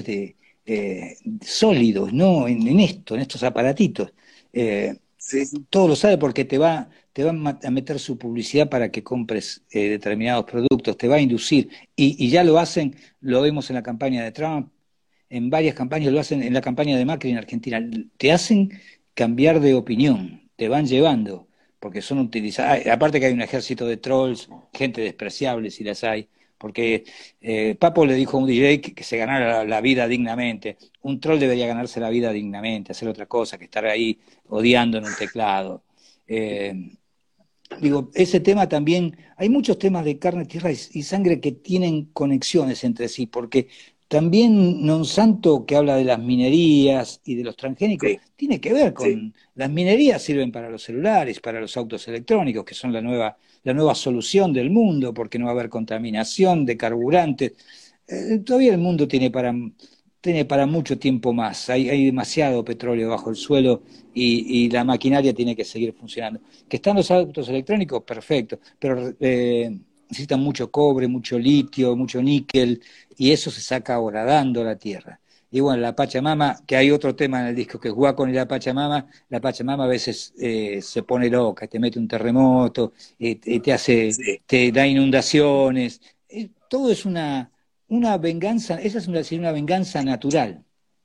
sólidos, ¿no? En estos aparatitos. Eh, Sí, sí. todo lo sabe porque te va a meter su publicidad para que compres determinados productos, te va a inducir, y ya lo hacen, lo vemos en la campaña de Trump, en varias campañas lo hacen, en la campaña de Macri en Argentina, te hacen cambiar de opinión, te van llevando, porque son utilizados, aparte que hay un ejército de trolls, gente despreciable si las hay, porque Papo le dijo a un DJ que se ganara la vida dignamente, un troll debería ganarse la vida dignamente, hacer otra cosa que estar ahí odiando en un teclado. Eh, Digo, ese tema también, hay muchos temas de carne, tierra y sangre que tienen conexiones entre sí, porque también Monsanto, que habla de las minerías y de los transgénicos, Sí, tiene que ver sí. con, las minerías sirven para los celulares, para los autos electrónicos, que son la nueva solución del mundo, porque no va a haber contaminación de carburantes. Todavía el mundo tiene para mucho tiempo más, hay demasiado petróleo bajo el suelo y la maquinaria tiene que seguir funcionando. Que están los autos electrónicos, perfecto, pero necesitan mucho cobre, mucho litio, mucho níquel, y eso se saca horadando la tierra. Y bueno, la Pachamama, que hay otro tema en el disco que es Guacon y la Pachamama a veces se pone loca, te mete un terremoto, Sí. te da inundaciones. Todo es una venganza, esa sería una venganza natural.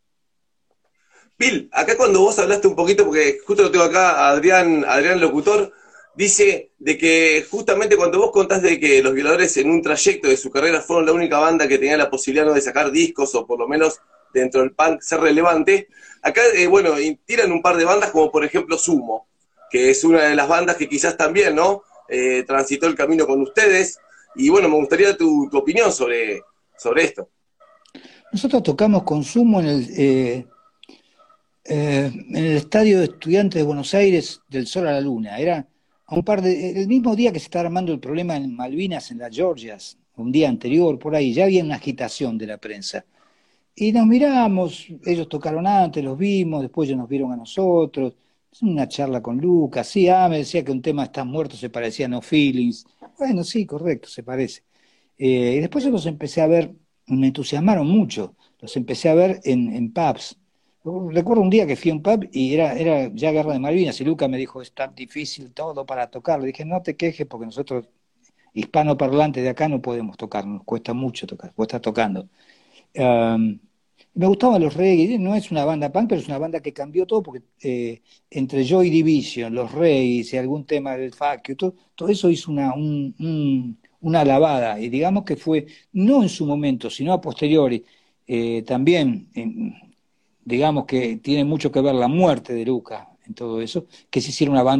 Bill, acá cuando vos hablaste un poquito, porque justo lo tengo acá, Adrián Locutor, dice de que justamente cuando vos contás de que los Violadores en un trayecto de su carrera fueron la única banda que tenía la posibilidad, ¿no?, de sacar discos o por lo menos dentro del punk ser relevante, acá, bueno, tiran un par de bandas como por ejemplo Sumo, que es una de las bandas que quizás también, ¿no?, transitó el camino con ustedes. Y bueno, me gustaría tu opinión sobre esto. Nosotros tocamos consumo en el estadio de Estudiantes de Buenos Aires del Sol a la Luna. Era el mismo día que se estaba armando el problema en Malvinas, en las Georgias, un día anterior, por ahí, ya había una agitación de la prensa. Y nos miramos, ellos tocaron antes, los vimos, después ellos nos vieron a nosotros. Es una charla con Lucas, sí, me decía que un tema Estás muerto se parecía a No Feelings. Bueno, sí, correcto, se parece. Y después yo los empecé a ver, me entusiasmaron mucho, los empecé a ver en pubs. Recuerdo un día que fui a un pub y era ya Guerra de Malvinas y Lucas me dijo, es tan difícil todo para tocar. Le dije, no te quejes porque nosotros, hispanoparlantes de acá, no podemos tocar, nos cuesta mucho tocar, vos estás tocando. Um, Me gustaban los reggae, no es una banda punk, pero es una banda que cambió todo porque entre Joy Division, los reggae y algún tema del fuck you, todo eso hizo una lavada, y digamos que fue, no en su momento, sino a posteriori, también, digamos que tiene mucho que ver la muerte de Luca en todo eso, que se hiciera una banda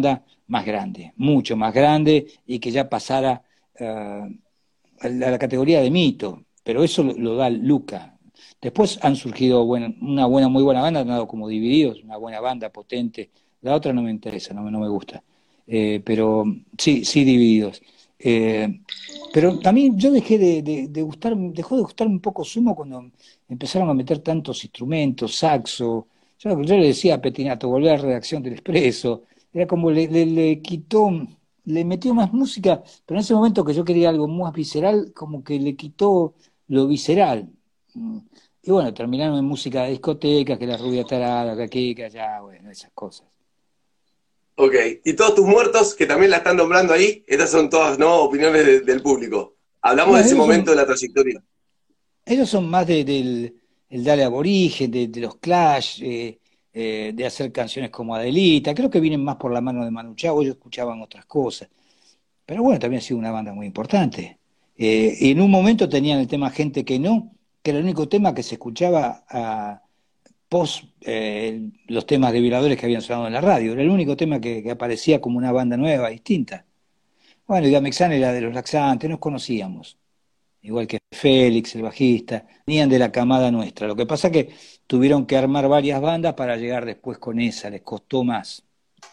más grande, mucho más grande, y que ya pasara a la categoría de mito, pero eso lo da Luca. Después han surgido una buena, muy buena banda, han dado como Divididos, una buena banda potente. La otra no me interesa, no me gusta. Pero sí, sí Divididos. Eh, pero también yo dejé de gustar, dejó de gustarme un poco Sumo cuando empezaron a meter tantos instrumentos, saxo. Yo le decía a Petinato, volver a la redacción del Expreso. Era como le quitó, le metió más música, pero en ese momento que yo quería algo más visceral, como que le quitó lo visceral. Y bueno, terminaron en música de discoteca, que la rubia tarada, que aquí, que allá, bueno, esas cosas. Ok, y todos tus muertos, que también la están nombrando ahí, estas son todas, ¿no?, opiniones del público. Hablamos de Bueno, ese momento de la trayectoria. ellos son más del el Dale Aborigen, de los Clash, de hacer canciones como Adelita. Creo que vienen más por la mano de Manu Chao, ellos escuchaban otras cosas. Pero bueno, también ha sido una banda muy importante. Y en un momento tenían el tema Gente que no, que era el único tema que se escuchaba post los temas de violadores que habían sonado en la radio. Era el único tema que aparecía como una banda nueva, distinta. Bueno, y Gamexan era de los Laxantes, nos conocíamos. Igual que Félix, el bajista, venían de la camada nuestra. Lo que pasa es que tuvieron que armar varias bandas para llegar después con esa, les costó más.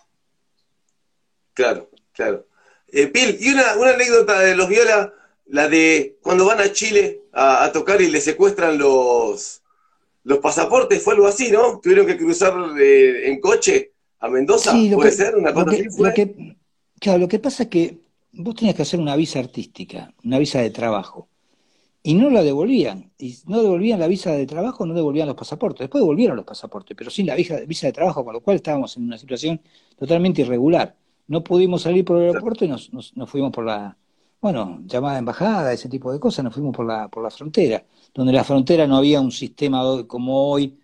Claro, claro. Pil, y una anécdota de los Viola, la de cuando van a Chile a tocar y le secuestran los pasaportes, fue algo así, ¿no? Tuvieron que cruzar en coche a Mendoza, Sí, ¿puede ser? ¿Una cosa así fue? claro, lo que pasa es que vos tenías que hacer una visa artística, una visa de trabajo, y no la devolvían. Y no devolvían la visa de trabajo, no devolvían los pasaportes. Después devolvieron los pasaportes, pero sin la visa de trabajo, con lo cual estábamos en una situación totalmente irregular. No pudimos salir por el aeropuerto y nos fuimos por bueno, llamada embajada, ese tipo de cosas, nos fuimos por la frontera, donde en la frontera no había un sistema como hoy,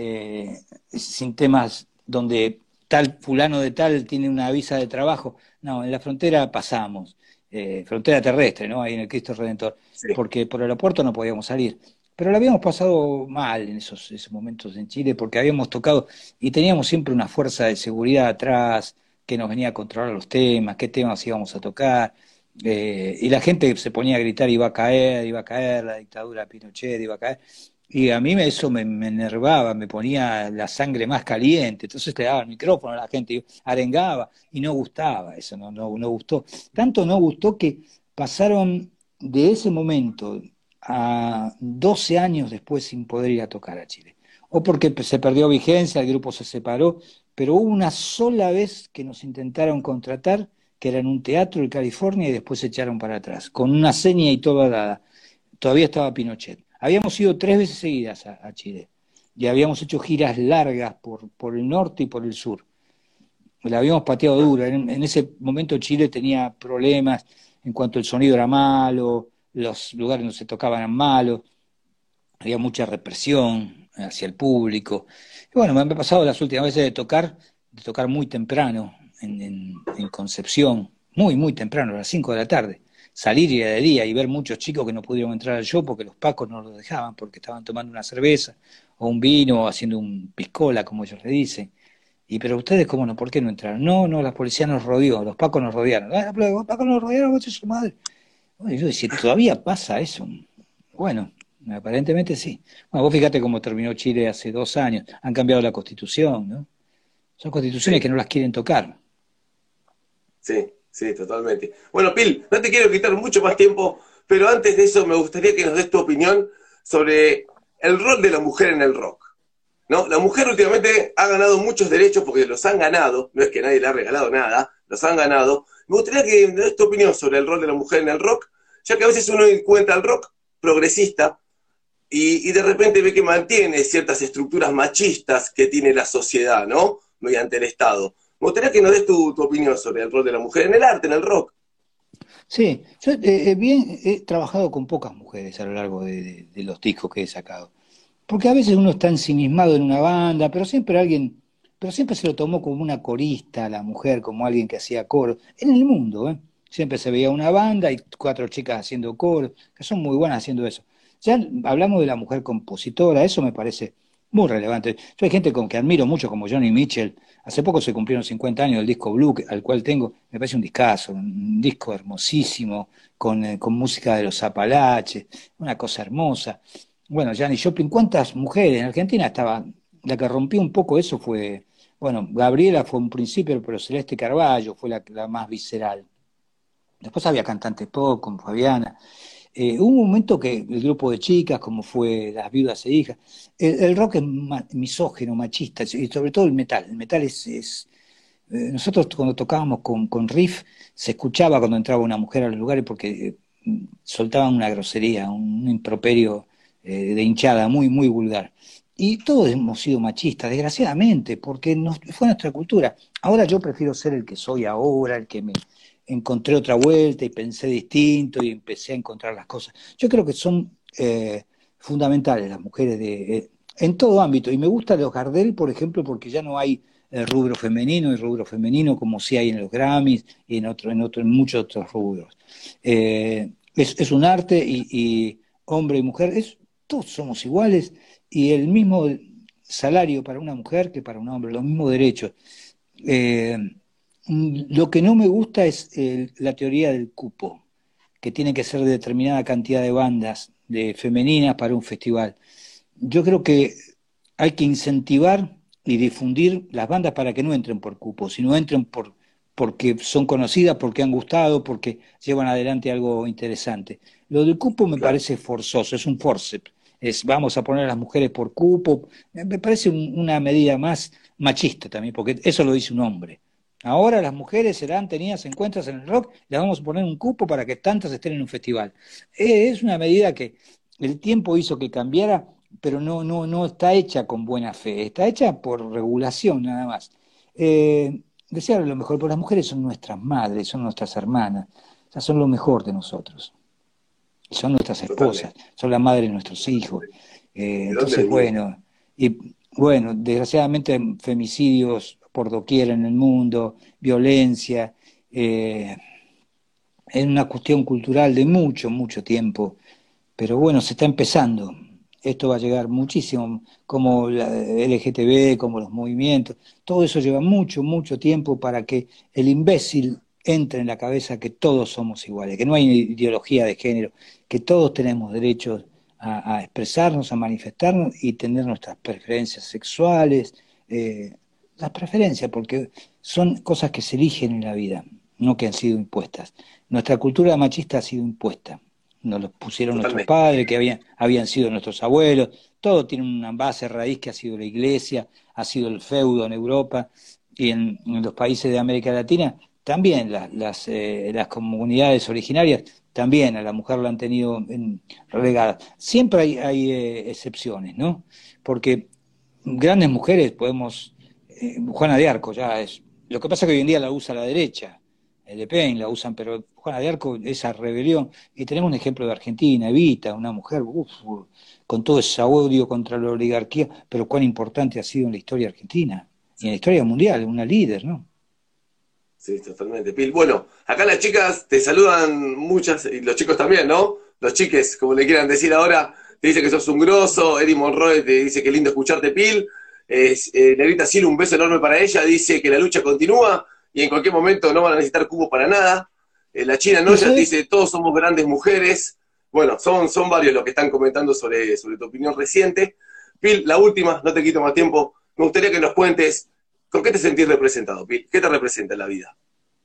sin temas donde tal fulano de tal tiene una visa de trabajo. No, en la frontera pasamos, frontera terrestre, ¿no? Ahí en el Cristo Redentor, Sí, porque por el aeropuerto no podíamos salir. Pero lo habíamos pasado mal en esos momentos en Chile, porque habíamos tocado y teníamos siempre una fuerza de seguridad atrás que nos venía a controlar los temas, qué temas íbamos a tocar. Y la gente se ponía a gritar, iba a caer la dictadura de Pinochet, iba a caer. Y a mí eso me enervaba, me ponía la sangre más caliente. Entonces le daba el micrófono a la gente, y arengaba, y no gustaba eso, no gustó. Tanto no gustó que pasaron de ese momento a 12 años después sin poder ir a tocar a Chile. O porque se perdió vigencia, el grupo se separó, pero hubo una sola vez que nos intentaron contratar, que era en un teatro en California, y después se echaron para atrás, con una seña y toda dada. Todavía estaba Pinochet. Habíamos ido 3 veces seguidas a Chile, y habíamos hecho giras largas por el norte y por el sur. La habíamos pateado duro. En ese momento Chile tenía problemas en cuanto el sonido era malo, los lugares donde se tocaban eran malos, había mucha represión hacia el público. Y bueno, me han pasado las últimas veces de tocar muy temprano en Concepción, muy temprano, a las 5 de la tarde. Salir y de día y ver muchos chicos que no pudieron entrar al show porque los pacos no los dejaban, porque estaban tomando una cerveza o un vino o haciendo un piscola, como ellos le dicen. Y pero ustedes, ¿cómo no? ¿Por qué no entraron? No, la policía nos rodeó, los pacos nos rodearon. Ah, los pacos nos rodearon, vos sos su madre. Bueno, yo decía, ¿todavía pasa eso? Bueno, aparentemente sí. Bueno, vos fíjate cómo terminó Chile hace 2 años. Han cambiado la constitución, ¿no? Son constituciones sí, que no las quieren tocar. sí, sí, totalmente. Bueno, Pil, no te quiero quitar mucho más tiempo, pero antes de eso me gustaría que nos des tu opinión sobre el rol de la mujer en el rock. ¿No? La mujer últimamente ha ganado muchos derechos porque los han ganado, no es que nadie le ha regalado nada, los han ganado. Me gustaría que me des tu opinión sobre el rol de la mujer en el rock, ya que a veces uno encuentra el rock progresista y de repente ve que mantiene ciertas estructuras machistas que tiene la sociedad, ¿no? Mediante el Estado. Me gustaría que nos des tu opinión sobre el rol de la mujer en el arte, en el rock. Sí, yo he trabajado con pocas mujeres a lo largo de los discos que he sacado. Porque a veces uno está ensimismado en una banda, pero siempre se lo tomó como una corista a la mujer, como alguien que hacía coro. En el mundo, ¿eh? Siempre se veía una banda y 4 chicas haciendo coro, que son muy buenas haciendo eso. Ya hablamos de la mujer compositora, eso me parece muy relevante. Yo hay gente con que admiro mucho, como Johnny Mitchell. Hace poco se cumplieron 50 años del disco Blue, al cual tengo, me parece un discazo, un disco hermosísimo, con música de los Apalaches, una cosa hermosa. Bueno, Janis Joplin, ¿cuántas mujeres? En Argentina estaba, la que rompió un poco eso fue, bueno, Gabriela fue un principio, pero Celeste Carballo fue la más visceral. Después había cantantes pop, como Fabiana. Hubo un momento que el grupo de chicas, como fue Las Viudas e Hijas, el rock es misógino, machista, y sobre todo el metal. El metal nosotros cuando tocábamos con riff, se escuchaba cuando entraba una mujer a los lugares porque soltaban una grosería, un improperio de hinchada muy, muy vulgar. Y todos hemos sido machistas, desgraciadamente, porque fue nuestra cultura. Ahora yo prefiero ser el que soy ahora, el que me encontré otra vuelta y pensé distinto y empecé a encontrar las cosas. Yo creo que son fundamentales las mujeres en todo ámbito. Y me gusta los Gardel, por ejemplo, porque ya no hay rubro femenino y rubro femenino como sí hay en los Grammys y en muchos otros rubros. Es un arte y hombre y mujer, todos somos iguales y el mismo salario para una mujer que para un hombre, los mismos derechos. Lo que no me gusta es la teoría del cupo, que tiene que ser de determinada cantidad de bandas femeninas para un festival. Yo creo que hay que incentivar y difundir las bandas para que no entren por cupo, sino entren porque son conocidas, porque han gustado, porque llevan adelante algo interesante. Lo del cupo me parece forzoso, es un forceps. Vamos a poner a las mujeres por cupo. Me parece una medida más machista también, porque eso lo dice un hombre. Ahora las mujeres serán tenidas en cuenta en el rock, les vamos a poner un cupo para que tantas estén en un festival. Es una medida que el tiempo hizo que cambiara, pero no está hecha con buena fe, está hecha por regulación nada más. Desearle lo mejor, porque las mujeres son nuestras madres, son nuestras hermanas, o sea, son lo mejor de nosotros. Son nuestras esposas, son la madre de nuestros hijos. Entonces, bueno, desgraciadamente femicidios por doquier en el mundo, violencia, es una cuestión cultural de mucho, mucho tiempo, pero bueno, se está empezando. Esto va a llegar muchísimo, como la LGTB, como los movimientos, todo eso lleva mucho, mucho tiempo para que el imbécil entre en la cabeza que todos somos iguales, que no hay ideología de género, que todos tenemos derechos a expresarnos, a manifestarnos y tener nuestras preferencias sexuales, las preferencias, porque son cosas que se eligen en la vida, no que han sido impuestas. Nuestra cultura machista ha sido impuesta, nos lo pusieron nuestros padres, que habían sido nuestros abuelos, todo tiene una base raíz que ha sido la iglesia, ha sido el feudo en Europa y en los países de América Latina. También las comunidades originarias, también a la mujer la han tenido relegada. Siempre hay excepciones, ¿no? Porque grandes mujeres podemos... Juana de Arco ya es... Lo que pasa es que hoy en día la usa la derecha, Le Pen la usan, pero Juana de Arco, esa rebelión. Y tenemos un ejemplo de Argentina, Evita, una mujer con todo ese odio contra la oligarquía, pero cuán importante ha sido en la historia argentina y en la historia mundial, una líder, ¿no? Sí, totalmente. Pil, bueno, acá las chicas te saludan muchas, y los chicos también, ¿no? Los chiques, como le quieran decir ahora, te dice que sos un grosso. Eddie Monroe te dice que lindo escucharte, Pil. Negrita Cielo, un beso enorme para ella, dice que la lucha continúa y en cualquier momento no van a necesitar cubo para nada. La China Noya dice, todos somos grandes mujeres. Bueno, son varios los que están comentando sobre tu opinión reciente. Pil, la última, no te quito más tiempo, me gustaría que nos cuentes, ¿con qué te sentís representado, Pil? ¿Qué te representa en la vida?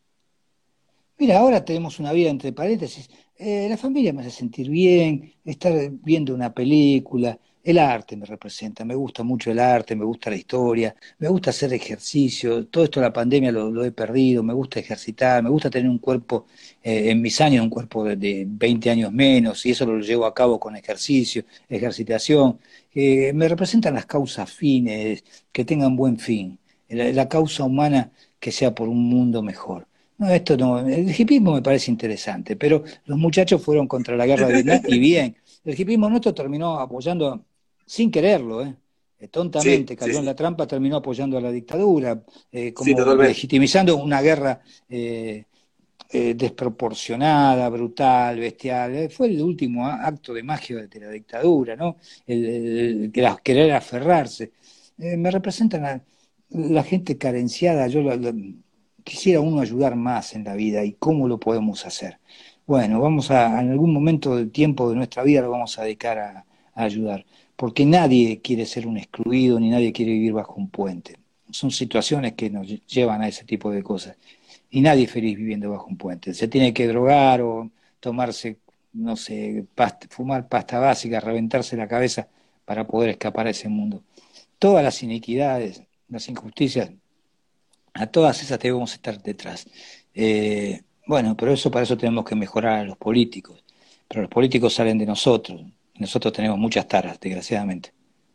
Mira, ahora tenemos una vida entre paréntesis. La familia me hace sentir bien, estar viendo una película, el arte me representa, me gusta mucho el arte, me gusta la historia, me gusta hacer ejercicio, todo esto de la pandemia lo he perdido, me gusta ejercitar, me gusta tener un cuerpo, en mis años, un cuerpo de 20 años menos, y eso lo llevo a cabo con ejercicio, ejercitación. Me representan las causas fines, que tengan buen fin, la causa humana que sea por un mundo mejor. No, esto no, el hipismo me parece interesante, pero los muchachos fueron contra la guerra de Vietnam y bien, el hipismo nuestro terminó apoyando, sin quererlo, tontamente, cayó en la trampa, terminó apoyando a la dictadura, como legitimizando una guerra desproporcionada, brutal, bestial. Fue el último acto de magia de la dictadura, ¿no? Querer aferrarse. Me representan la gente carenciada. Quisiera uno ayudar más en la vida, y cómo lo podemos hacer. Bueno, en algún momento del tiempo de nuestra vida lo vamos a dedicar a ayudar, porque nadie quiere ser un excluido, ni nadie quiere vivir bajo un puente. Son situaciones que nos llevan a ese tipo de cosas. Y nadie es feliz viviendo bajo un puente. Se tiene que drogar o tomarse, no sé, fumar pasta básica, reventarse la cabeza para poder escapar a ese mundo. Todas las iniquidades, las injusticias, a todas esas debemos estar detrás. Bueno, pero para eso tenemos que mejorar a los políticos. Pero los políticos salen de nosotros. Y nosotros tenemos muchas taras, desgraciadamente.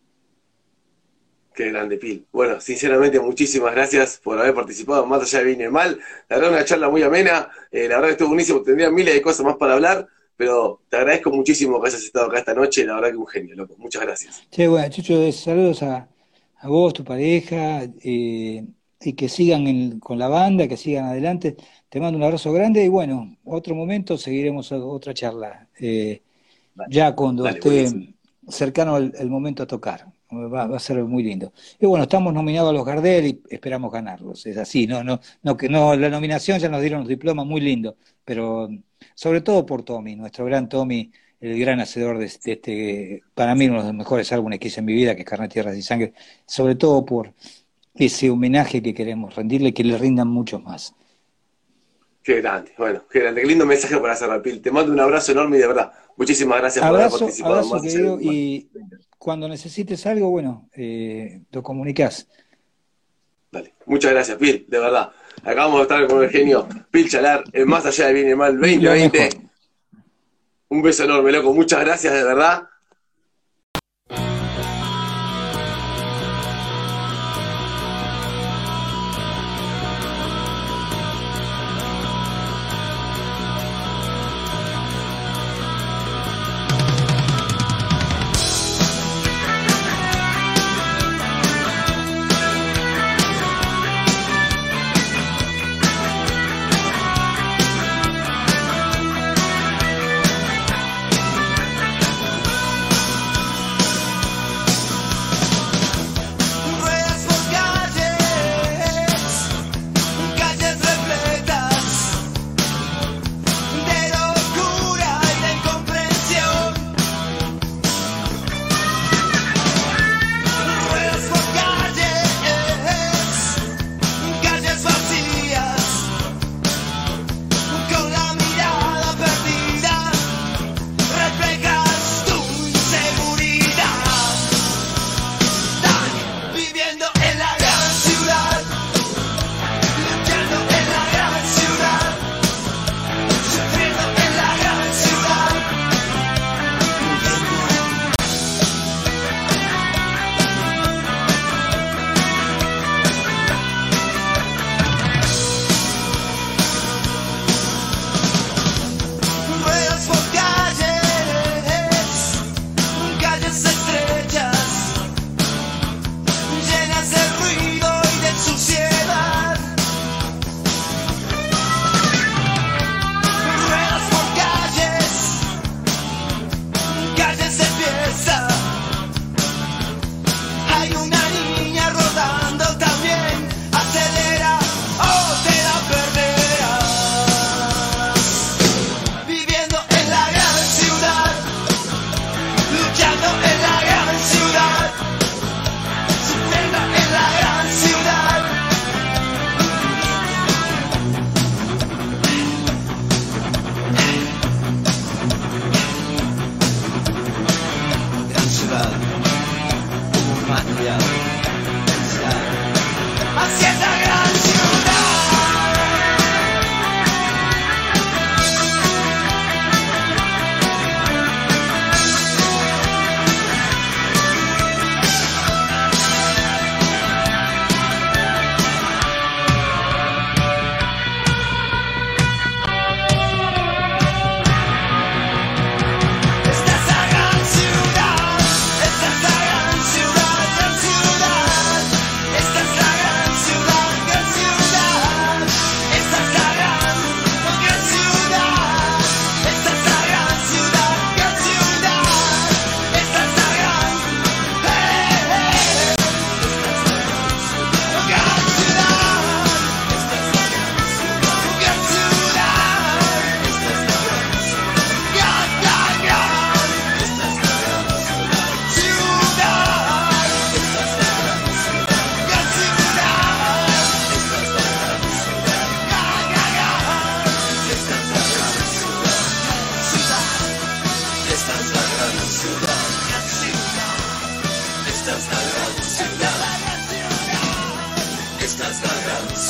Qué grande, Pil. Bueno, sinceramente, muchísimas gracias por haber participado en Más Allá del Bien y el Mal. La verdad, una charla muy amena. La verdad que estuvo buenísimo. Tendría miles de cosas más para hablar, pero te agradezco muchísimo que hayas estado acá esta noche. La verdad que un genio, loco. Muchas gracias. Sí, bueno, Chucho, saludos a vos, tu pareja, y que sigan con la banda, que sigan adelante. Te mando un abrazo grande y bueno, otro momento seguiremos otra charla. Ya cuando esté cercano el momento a tocar. Va a ser muy lindo. Y bueno, estamos nominados a los Gardel y esperamos ganarlos. Es así, no, la nominación ya nos dieron los diplomas, muy lindo, pero sobre todo por Tommy, nuestro gran Tommy, el gran hacedor de este, para mí uno de los mejores álbumes que hice en mi vida, que es Carne, Tierras y Sangre, sobre todo por ese homenaje que queremos rendirle, que le rindan muchos más. Qué grande, bueno, qué grande, qué lindo mensaje para cerrar, Pil. Te mando un abrazo enorme y de verdad, muchísimas gracias por haber participado. Abrazo, querido, y cuando necesites algo, bueno, lo comunicás. Dale, muchas gracias, Pil, de verdad. Acabamos de estar con el genio Pil Chalar, en Más Allá del Bien y el Mal 2020. Un beso enorme, loco, muchas gracias, de verdad.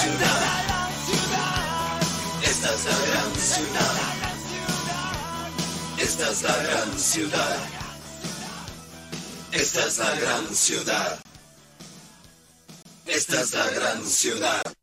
ciudad. Esta es la gran ciudad. Esta es la gran ciudad. Esta es la gran ciudad. Esta es la gran ciudad.